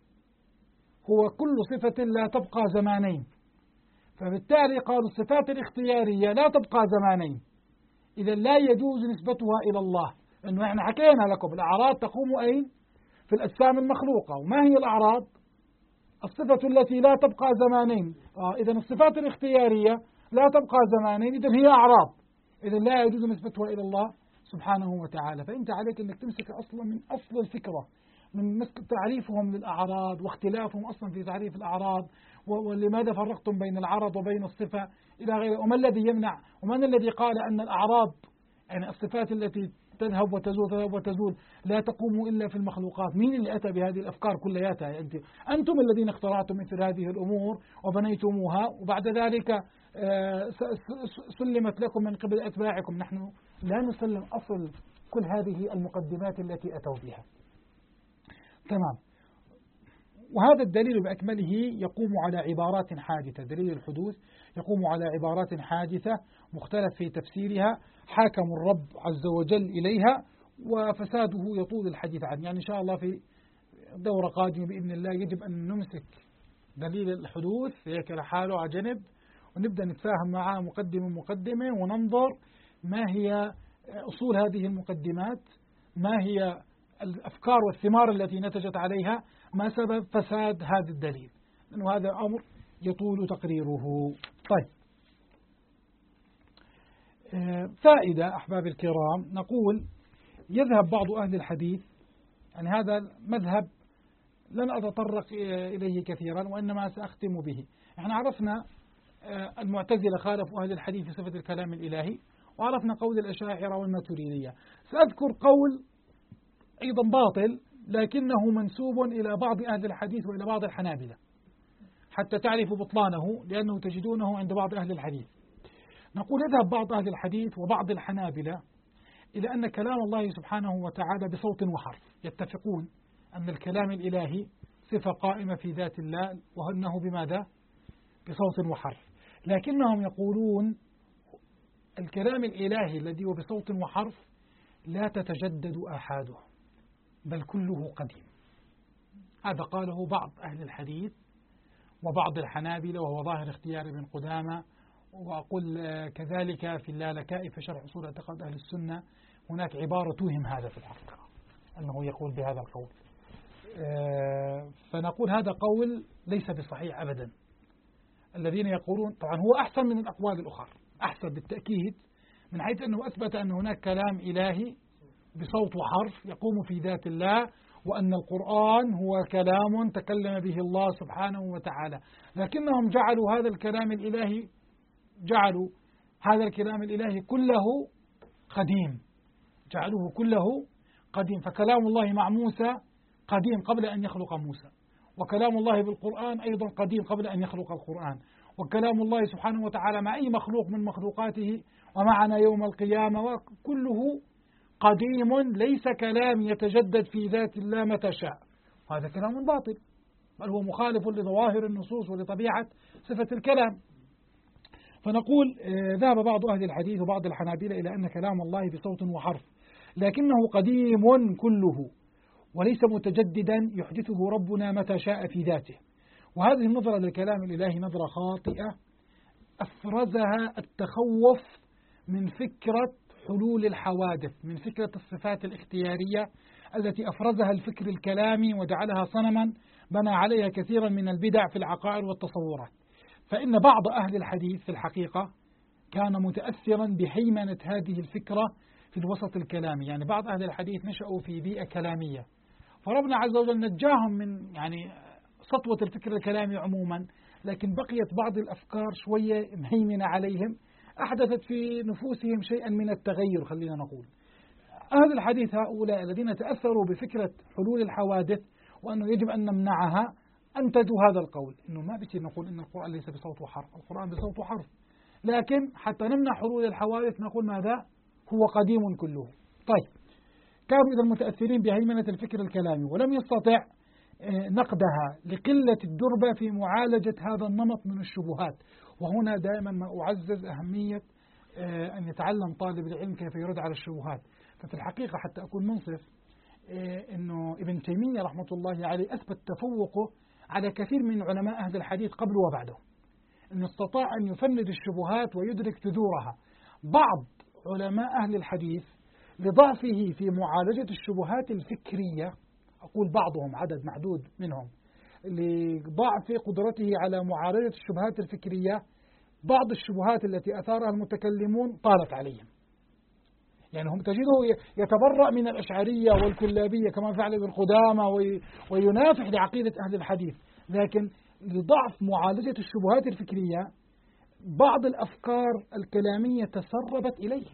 هو كل صفة لا تبقى زمانين. فبالتالي قالوا الصفات الاختيارية لا تبقى زمانين، إذا لا يجوز نسبتها إلى الله، لأنه احنا حكينا لكم الأعراض تقوم أين؟ في الأجسام المخلوقة. وما هي الأعراض؟ الصفة التي لا تبقى زمانين. إذا الصفات الاختيارية لا تبقى زمانين، إذا هي أعراض، إذا لا يجوز نسبتها إلى الله سبحانه وتعالى. فأنت عليك أنك تمسك أصلا من أصل الفكرة، من تعريفهم للأعراض واختلافهم أصلا في تعريف الأعراض، ولماذا فرقتم بين العرض وبين الصفة إلى غيره، وما الذي يمنع، ومن الذي قال أن الأعراض يعني الصفات التي تذهب وتزول تذهب وتزول لا تقوم إلا في المخلوقات. مين اللي أتى بهذه الأفكار كلياتها؟ أنتم الذين اخترعتم مثل هذه الأمور وبنيتموها، وبعد ذلك سلمت لكم من قبل أتباعكم. نحن لا نسلم أصل كل هذه المقدمات التي أتوا بها. تمام. وهذا الدليل بأكمله يقوم على عبارات حادثة، دليل الحدوث يقوم على عبارات حادثة مختلف في تفسيرها، حاكم الرب عز وجل إليها، وفساده يطول الحديث عنه. يعني إن شاء الله في دورة قادمة بإذن الله يجب أن نمسك دليل الحدوث هيك لحاله على جنب، ونبدأ نتفاهم معاه مقدمة وننظر ما هي أصول هذه المقدمات، ما هي الأفكار والثمار التي نتجت عليها، ما سبب فساد هذا الدليل، لأنه هذا أمر يطول تقريره. طيب، فائدة أحباب الكرام، نقول يذهب بعض أهل الحديث، يعني هذا مذهب لن أتطرق إليه كثيرا وإنما سأختم به. احنا عرفنا المعتزلة خالفوا أهل الحديث في صفة الكلام الإلهي، وعرفنا قول الأشاعرة والماتريدية. سأذكر قول أيضا باطل لكنه منسوب إلى بعض أهل الحديث وإلى بعض الحنابلة حتى تعرفوا بطلانه، لأنه تجدونه عند بعض أهل الحديث. نقول يذهب بعض أهل الحديث وبعض الحنابلة إلى أن كلام الله سبحانه وتعالى بصوت وحرف، يتفقون أن الكلام الإلهي صفة قائمة في ذات الله، وأنه بماذا؟ بصوت وحرف. لكنهم يقولون الكلام الإلهي الذي هو بصوت وحرف لا تتجدد آحاده، بل كله قديم. هذا قاله بعض أهل الحديث وبعض الحنابلة، وهو ظاهر اختيار ابن قدامة. وأقول كذلك في اللالكائي في شرح أصول اعتقاد أهل السنة هناك عبارة توهم هذا في الحقيقة، أنه يقول بهذا القول. فنقول هذا قول ليس بصحيح أبدا. الذين يقولون طبعا هو أحسن من الأقوال الأخرى، أحسن بالتأكيد من حيث أنه أثبت أن هناك كلام إلهي بصوت وحرف يقوم في ذات الله، وأن القرآن هو كلام تكلم به الله سبحانه وتعالى. لكنهم جعلوا هذا الكلام الإلهي كله قديم، جعلوه كله قديم. فكلام الله مع موسى قديم قبل أن يخلق موسى، وكلام الله بالقرآن أيضا قديم قبل أن يخلق القرآن، وكلام الله سبحانه وتعالى مع أي مخلوق من مخلوقاته ومعنا يوم القيامة وكله قديم، ليس كلام يتجدد في ذات الله متى شاء. هذا كلام باطل، بل هو مخالف لظواهر النصوص ولطبيعة صفة الكلام. فنقول ذهب بعض أهل الحديث وبعض الحنابلة إلى أن كلام الله بصوت وحرف، لكنه قديم كله وليس متجددا يحدثه ربنا متى شاء في ذاته. وهذه النظرة للكلام الإلهي نظرة خاطئة أفرزها التخوف من فكرة حلول الحوادث، من فكرة الصفات الاختيارية التي أفرزها الفكر الكلامي وجعلها صنما بنى عليها كثيرا من البدع في العقائد والتصورات. فإن بعض أهل الحديث في الحقيقة كان متأثرا بهيمنة هذه الفكرة في الوسط الكلامي. يعني بعض أهل الحديث نشأوا في بيئة كلامية، فربنا عز وجل نجاهم من سطوة الفكر الكلامي عموما، لكن بقيت بعض الأفكار شوية مهيمنة عليهم، أحدثت في نفوسهم شيئا من التغير. خلينا نقول أهل الحديث هؤلاء الذين تأثروا بفكرة حلول الحوادث وأنه يجب أن نمنعها أنتجوا هذا القول، إنه ما بيصير نقول إن القرآن ليس بصوت وحرف، القرآن بصوت وحرف، لكن حتى نمنع حلول الحوادث نقول ماذا؟ هو قديم كله. طيب، كانوا إذا متأثرين بهيمنة الفكر الكلامي ولم يستطع نقدها لقلة الدربة في معالجة هذا النمط من الشبهات. وهنا دائما ما أعزز أهمية أن يتعلم طالب العلم كيف يرد على الشبهات. ففي الحقيقة حتى أكون منصف، أنه ابن تيمية رحمة الله عليه أثبت تفوقه على كثير من علماء أهل الحديث قبله وبعده، أنه استطاع أن يفند الشبهات ويدرك جذورها. بعض علماء أهل الحديث لضعفه في معالجة الشبهات الفكرية، أقول بعضهم عدد محدود منهم، لضعف قدرته على معالجة الشبهات الفكرية، بعض الشبهات التي أثارها المتكلمون طالت عليهم. يعني هم تجده يتبرأ من الأشعرية والكلابية كما فعل ابن قدامة وينافح لعقيدة أهل الحديث، لكن لضعف معالجة الشبهات الفكرية بعض الأفكار الكلامية تسربت إليه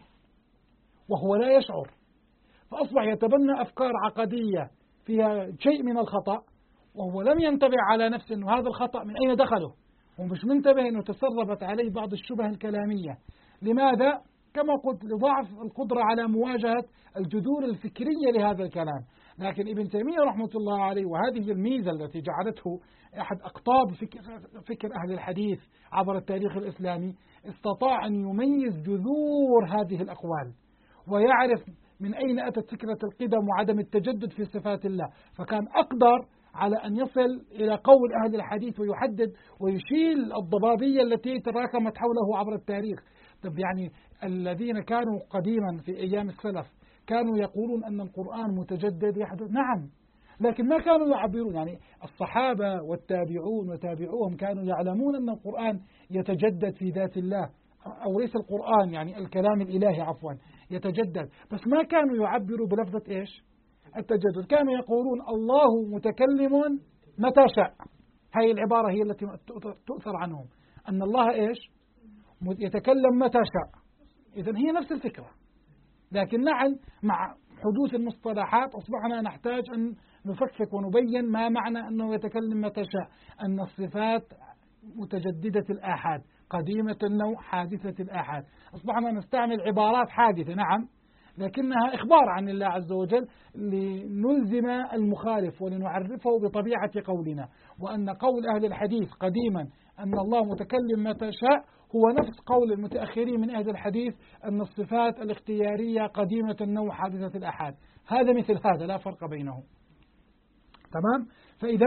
وهو لا يشعر، فأصبح يتبنى أفكار عقدية فيها شيء من الخطأ وهو لم ينتبه على نفسه أنه هذا الخطأ من أين دخله، ومش منتبه أنه تسربت عليه بعض الشبه الكلامية. لماذا؟ كما قلت لضعف القدرة على مواجهة الجذور الفكرية لهذا الكلام. لكن ابن تيمية رحمة الله عليه، وهذه الميزة التي جعلته أحد أقطاب فكر أهل الحديث عبر التاريخ الإسلامي، استطاع أن يميز جذور هذه الأقوال ويعرف من أين أتت فكرة القدم وعدم التجدد في صفات الله، فكان أقدر على أن يصل إلى قول أهل الحديث ويحدد ويشيل الضبابية التي تراكمت حوله عبر التاريخ. طب يعني الذين كانوا قديما في أيام السلف كانوا يقولون أن القرآن متجدد يحدث، نعم، لكن ما كانوا يعبرون. يعني الصحابة والتابعون وتابعوهم كانوا يعلمون أن القرآن يتجدد في ذات الله، أو ليس القرآن يعني الكلام الإلهي عفوا يتجدد، بس ما كانوا يعبروا بلفظة إيش؟ التجدد. كانوا يقولون الله متكلم متى شاء، هذه العبارة هي التي تؤثر عنهم، أن الله إيش؟ يتكلم متى شاء. إذن هي نفس الفكرة، لكن نعم مع حدوث المصطلحات أصبحنا نحتاج أن نفكك ونبين ما معنى أنه يتكلم متى شاء، أن الصفات متجددة الآحاد، قديمة النوع، حادثة الآحاد. أصبحنا نستعمل عبارات حادثة، نعم، لكنها إخبار عن الله عز وجل لنلزم المخالف ولنعرفه بطبيعة قولنا، وأن قول أهل الحديث قديما أن الله متكلم متى شاء هو نفس قول المتأخرين من أهل الحديث أن الصفات الاختيارية قديمة النوع حادثة الأحاد. هذا مثل هذا، لا فرق بينهم. تمام؟ فإذا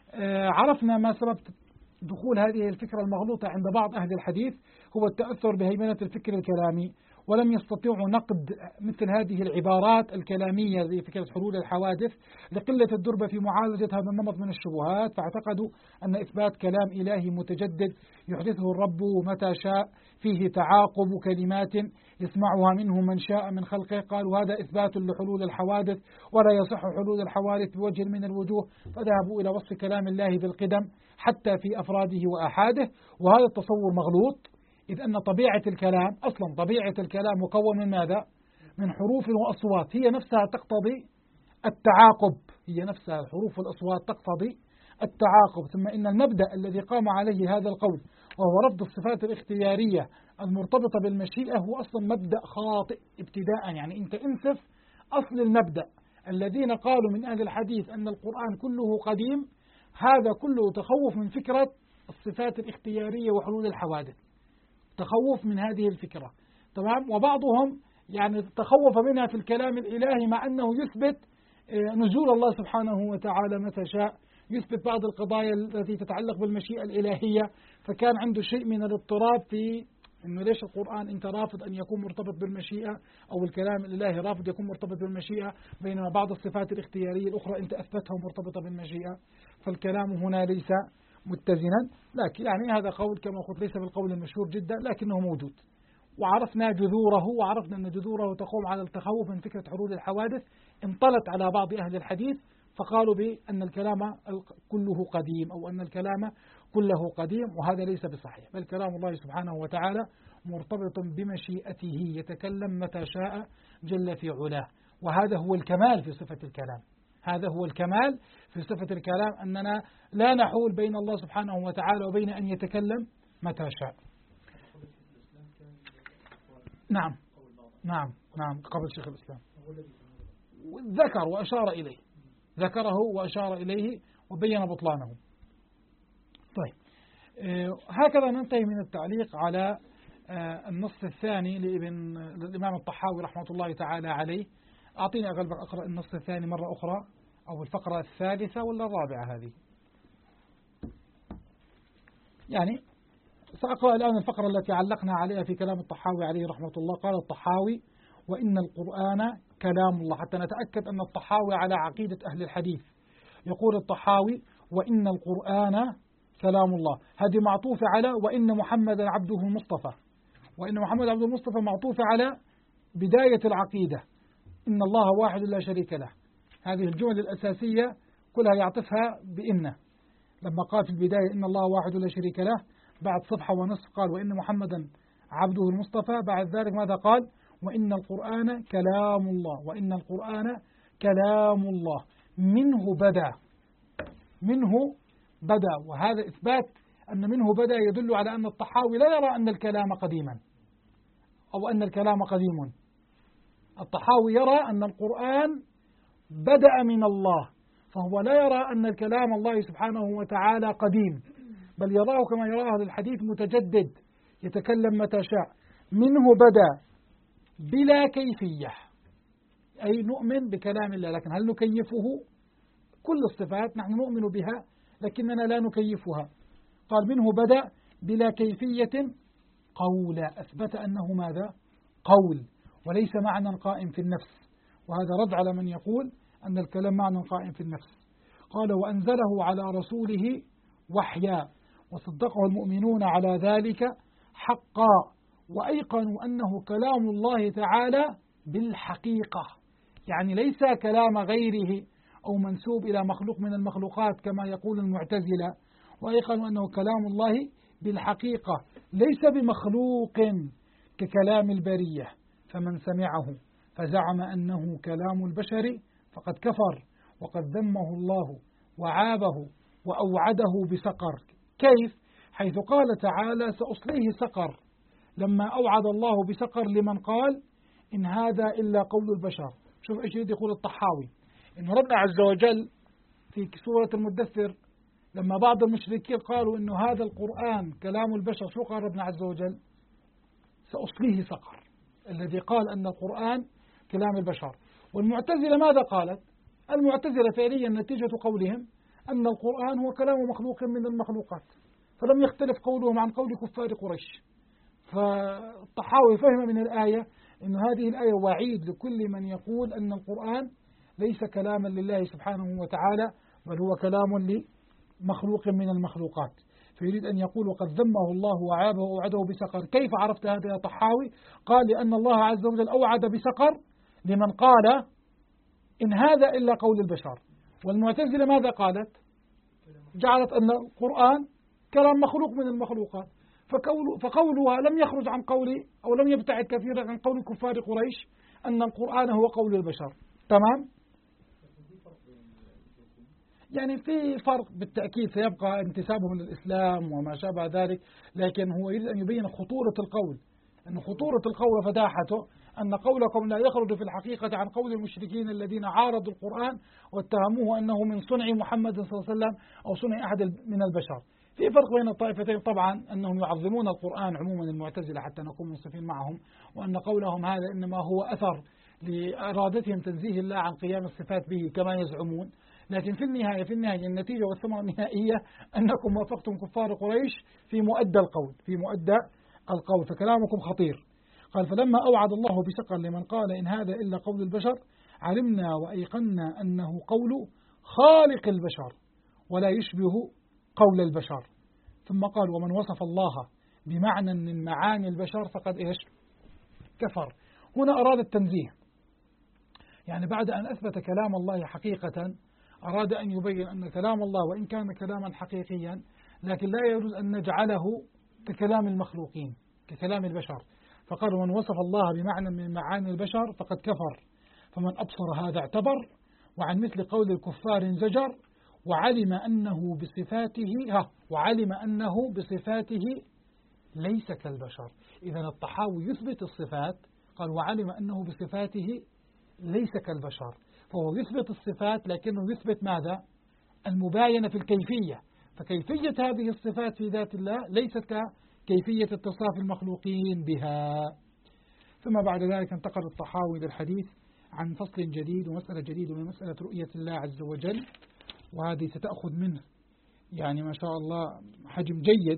عرفنا ما سبب دخول هذه الفكرة المغلوطة عند بعض أهل الحديث هو التأثر بهيمنة الفكر الكلامي، ولم يستطيعوا نقد مثل هذه العبارات الكلامية زي فكرة حلول الحوادث لقلة الدربة في معالجة هذا النمط من الشبهات، فاعتقدوا أن إثبات كلام إلهي متجدد يحدثه الرب متى شاء فيه تعاقب كلمات يسمعها منه من شاء من خلقه، قالوا هذا إثبات لحلول الحوادث ولا يصح حلول الحوادث بوجه من الوجوه، فذهبوا إلى وصف كلام الله بالقدم حتى في أفراده وأحاده، وهذا التصور مغلوط، إذ أن طبيعة الكلام أصلا طبيعة الكلام مكون من ماذا؟ من حروف وأصوات، هي نفسها تقتضي التعاقب، هي نفسها الحروف والأصوات تقتضي التعاقب. ثم إن المبدأ الذي قام عليه هذا القول وهو رفض الصفات الاختيارية المرتبطة بالمشيئة هو أصلا مبدأ خاطئ ابتداء. يعني أنت انسف أصل المبدأ. الذين قالوا من أهل الحديث أن القرآن كله قديم، هذا كله تخوف من فكرة الصفات الاختيارية وحلول الحوادث، تخوف من هذه الفكرة. تمام؟ وبعضهم يعني تخوف منها في الكلام الإلهي مع أنه يثبت نزول الله سبحانه وتعالى متى شاء، يثبت بعض القضايا التي تتعلق بالمشيئة الإلهية، فكان عنده شيء من الاضطراب في إنه ليش القرآن أنت رافض أن يكون مرتبط بالمشيئة، أو الكلام الإلهي رافض يكون مرتبط بالمشيئة، بينما بعض الصفات الاختيارية الأخرى أنت أثبتها مرتبطة بالمشيئة، فالكلام هنا ليس متزنا. لكن يعني هذا قول كما قلت ليس بالقول المشهور جدا لكنه موجود، وعرفنا جذوره، وعرفنا أن جذوره تقوم على التخوف من فكرة حلول الحوادث. انطلت على بعض أهل الحديث فقالوا بأن الكلام كله قديم، أو أن الكلام كله قديم، وهذا ليس بصحيح، بل كلام الله سبحانه وتعالى مرتبط بمشيئته، يتكلم متى شاء جل في علاه، وهذا هو الكمال في صفة الكلام. هذا هو الكمال في صفة الكلام، أننا لا نحول بين الله سبحانه وتعالى وبين أن يتكلم متى شاء. نعم نعم نعم قبل شيخ الإسلام ذكر وأشار إليه، ذكره وأشار إليه وبين بطلانه. طيب هكذا ننتهي من التعليق على النص الثاني للإمام الطحاوي رحمة الله تعالى عليه. أعطيني أقرأ النص الثاني مرة أخرى، أو الفقرة الثالثة ولا الرابعة هذه؟ يعني سأقرأ الآن الفقرة التي علقنا عليها في كلام الطحاوي عليه رحمة الله. قال الطحاوي: وإن القرآن كلام الله، حتى نتأكد أن الطحاوي على عقيدة أهل الحديث. يقول الطحاوي: وإن القرآن كلام الله، هذه معطوفة على وإن محمدا عبده المصطفى، وإن محمد عبد المصطفى معطوفة على بداية العقيدة إن الله واحد لا شريك له. هذه الجمل الأساسية كلها يعطفها بإنه، لما قال في البداية إن الله واحد لا شريك له، بعد صفحة ونصف قال وإن محمدا عبده المصطفى، بعد ذلك ماذا قال؟ وإن القرآن كلام الله، وإن القرآن كلام الله منه بدأ، منه بدأ. وهذا إثبات أن منه بدأ يدل على أن الطحاوي لا يرى أن الكلام قديما أو أن الكلام قديم. الطحاوي يرى أن القرآن بدأ من الله، فهو لا يرى أن الكلام الله سبحانه وتعالى قديم، بل يراه كما يراه الحديث متجدد يتكلم متى شاء. منه بدأ بلا كيفية، أي نؤمن بكلام الله، لكن هل نكيفه؟ كل الصفات نحن نؤمن بها لكننا لا نكيفها. قال منه بدأ بلا كيفية قولا، أثبت أنه ماذا؟ قول وليس معنى قائم في النفس، وهذا رد على من يقول أن الكلام معنى قائم في النفس. قال وأنزله على رسوله وحيا وصدقه المؤمنون على ذلك حقا، وأيقنوا أنه كلام الله تعالى بالحقيقة، يعني ليس كلام غيره أو منسوب إلى مخلوق من المخلوقات كما يقول المعتزلة، وأيقنوا أنه كلام الله بالحقيقة ليس بمخلوق ككلام البرية، فمن سمعه فزعم أنه كلام البشر فقد كفر وقد ذمه الله وعابه وأوعده بسقر. كيف؟ حيث قال تعالى سأصليه سقر، لما أوعد الله بسقر لمن قال إن هذا إلا قول البشر. شوف إيش يقول الطحاوي، إن ربنا عز وجل في سورة المدثر لما بعض المشركين قالوا إنه هذا القرآن كلام البشر، شو قال ربنا عز وجل؟ سأصليه سقر، الذي قال أن القرآن كلام البشر. والمعتزلة ماذا قالت؟ المعتزلة فعليا نتيجة قولهم أن القرآن هو كلام مخلوق من المخلوقات، فلم يختلف قولهم عن قول كفار قريش. فالطحاوي فهم من الآية أن هذه الآية وعيد لكل من يقول أن القرآن ليس كلاما لله سبحانه وتعالى، بل هو كلام لمخلوق من المخلوقات. فيريد أن يقول وقد ذمه الله وعابه ووعده بسقر. كيف عرفت هذا يا طحاوي؟ قال لأن الله عز وجل أوعد بسقر لمن قال إن هذا إلا قول البشر. والمعتزلة ماذا قالت؟ جعلت أن القرآن كلام مخلوق من المخلوقات، فقولها لم يخرج عن قول أو لم يبتعد كثيرا عن قول كفار قريش أن القرآن هو قول البشر. تمام؟ يعني في فرق بالتأكيد، سيبقى انتسابهم للإسلام وما شابه ذلك، لكن هو يريد أن يبين خطورة القول، أن خطورة القول وفداحته أن قولكم لا يخرج في الحقيقة عن قول المشركين الذين عارضوا القرآن واتهموه أنه من صنع محمد صلى الله عليه وسلم أو صنع أحد من البشر. في فرق بين الطائفتين طبعا، أنهم يعظمون القرآن عموما المعتزلة حتى نكون منصفين معهم، وأن قولهم هذا إنما هو أثر لإرادتهم تنزيه الله عن قيام الصفات به كما يزعمون. لكن في النهاية النتيجة والثمرة النهائية أنكم وافقتم كفار قريش في مؤدى القول، فكلامكم خطير. قال فلما أوعد الله بسقر لمن قال إن هذا إلا قول البشر علمنا وأيقنا أنه قول خالق البشر ولا يشبه قول البشر. ثم قال ومن وصف الله بمعنى من معاني البشر فقد إيش؟ كفر. هنا أراد التنزيه، يعني بعد أن أثبت كلام الله حقيقة أراد أن يبين أن كلام الله وإن كان كلاما حقيقيا لكن لا يجوز أن نجعله ككلام المخلوقين ككلام البشر. فقال من وصف الله بمعنى من معاني البشر فقد كفر، فمن أبصر هذا اعتبر، وعن مثل قول الكفار زجر، وعلم أنه بصفاته ليس كالبشر. إذا الطحاوي يثبت الصفات، قال وعلم أنه بصفاته ليس كالبشر، فهو يثبت الصفات لكنه يثبت ماذا؟ المباينة في الكيفية، فكيفية هذه الصفات في ذات الله ليست ككيفية اتصاف المخلوقين بها. ثم بعد ذلك انتقل الطحاوي للحديث عن فصل جديد ومسألة جديدة من مسألة رؤية الله عز وجل، وهذه ستأخذ منه يعني ما شاء الله حجم جيد،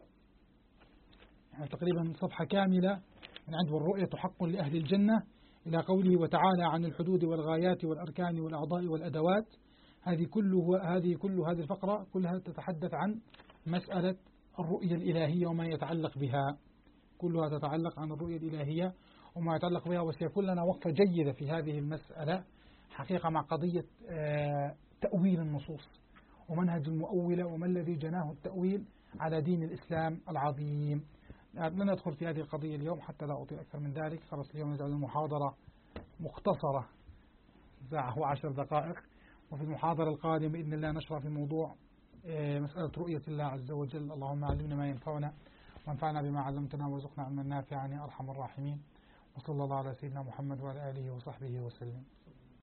يعني تقريبا صفحة كاملة من عند والرؤية حق لأهل الجنة إلى قوله وتعالى عن الحدود والغايات والأركان والأعضاء والأدوات. هذه الفقرة كلها تتحدث عن مسألة الرؤية الإلهية وما يتعلق بها، كلها تتعلق عن الرؤية الإلهية وما يتعلق بها. وسيكون لنا وقفة جيدة في هذه المسألة حقيقة مع قضية تأويل النصوص ومنهج المؤولة وما الذي جناه التأويل على دين الإسلام العظيم. لن ندخل في هذه القضية اليوم حتى لا أطيل أكثر من ذلك. خلاص اليوم نجعل المحاضرة مختصرة ساعة و10 دقائق، وفي المحاضرة القادمة بإذن الله نشرع في موضوع مسألة رؤية الله عز وجل. اللهم علمنا ما ينفعنا وانفعنا بما علمتنا وارزقنا علما نافعا يا أرحم الراحمين. وصلى الله على سيدنا محمد وعلى آله وصحبه وسلم.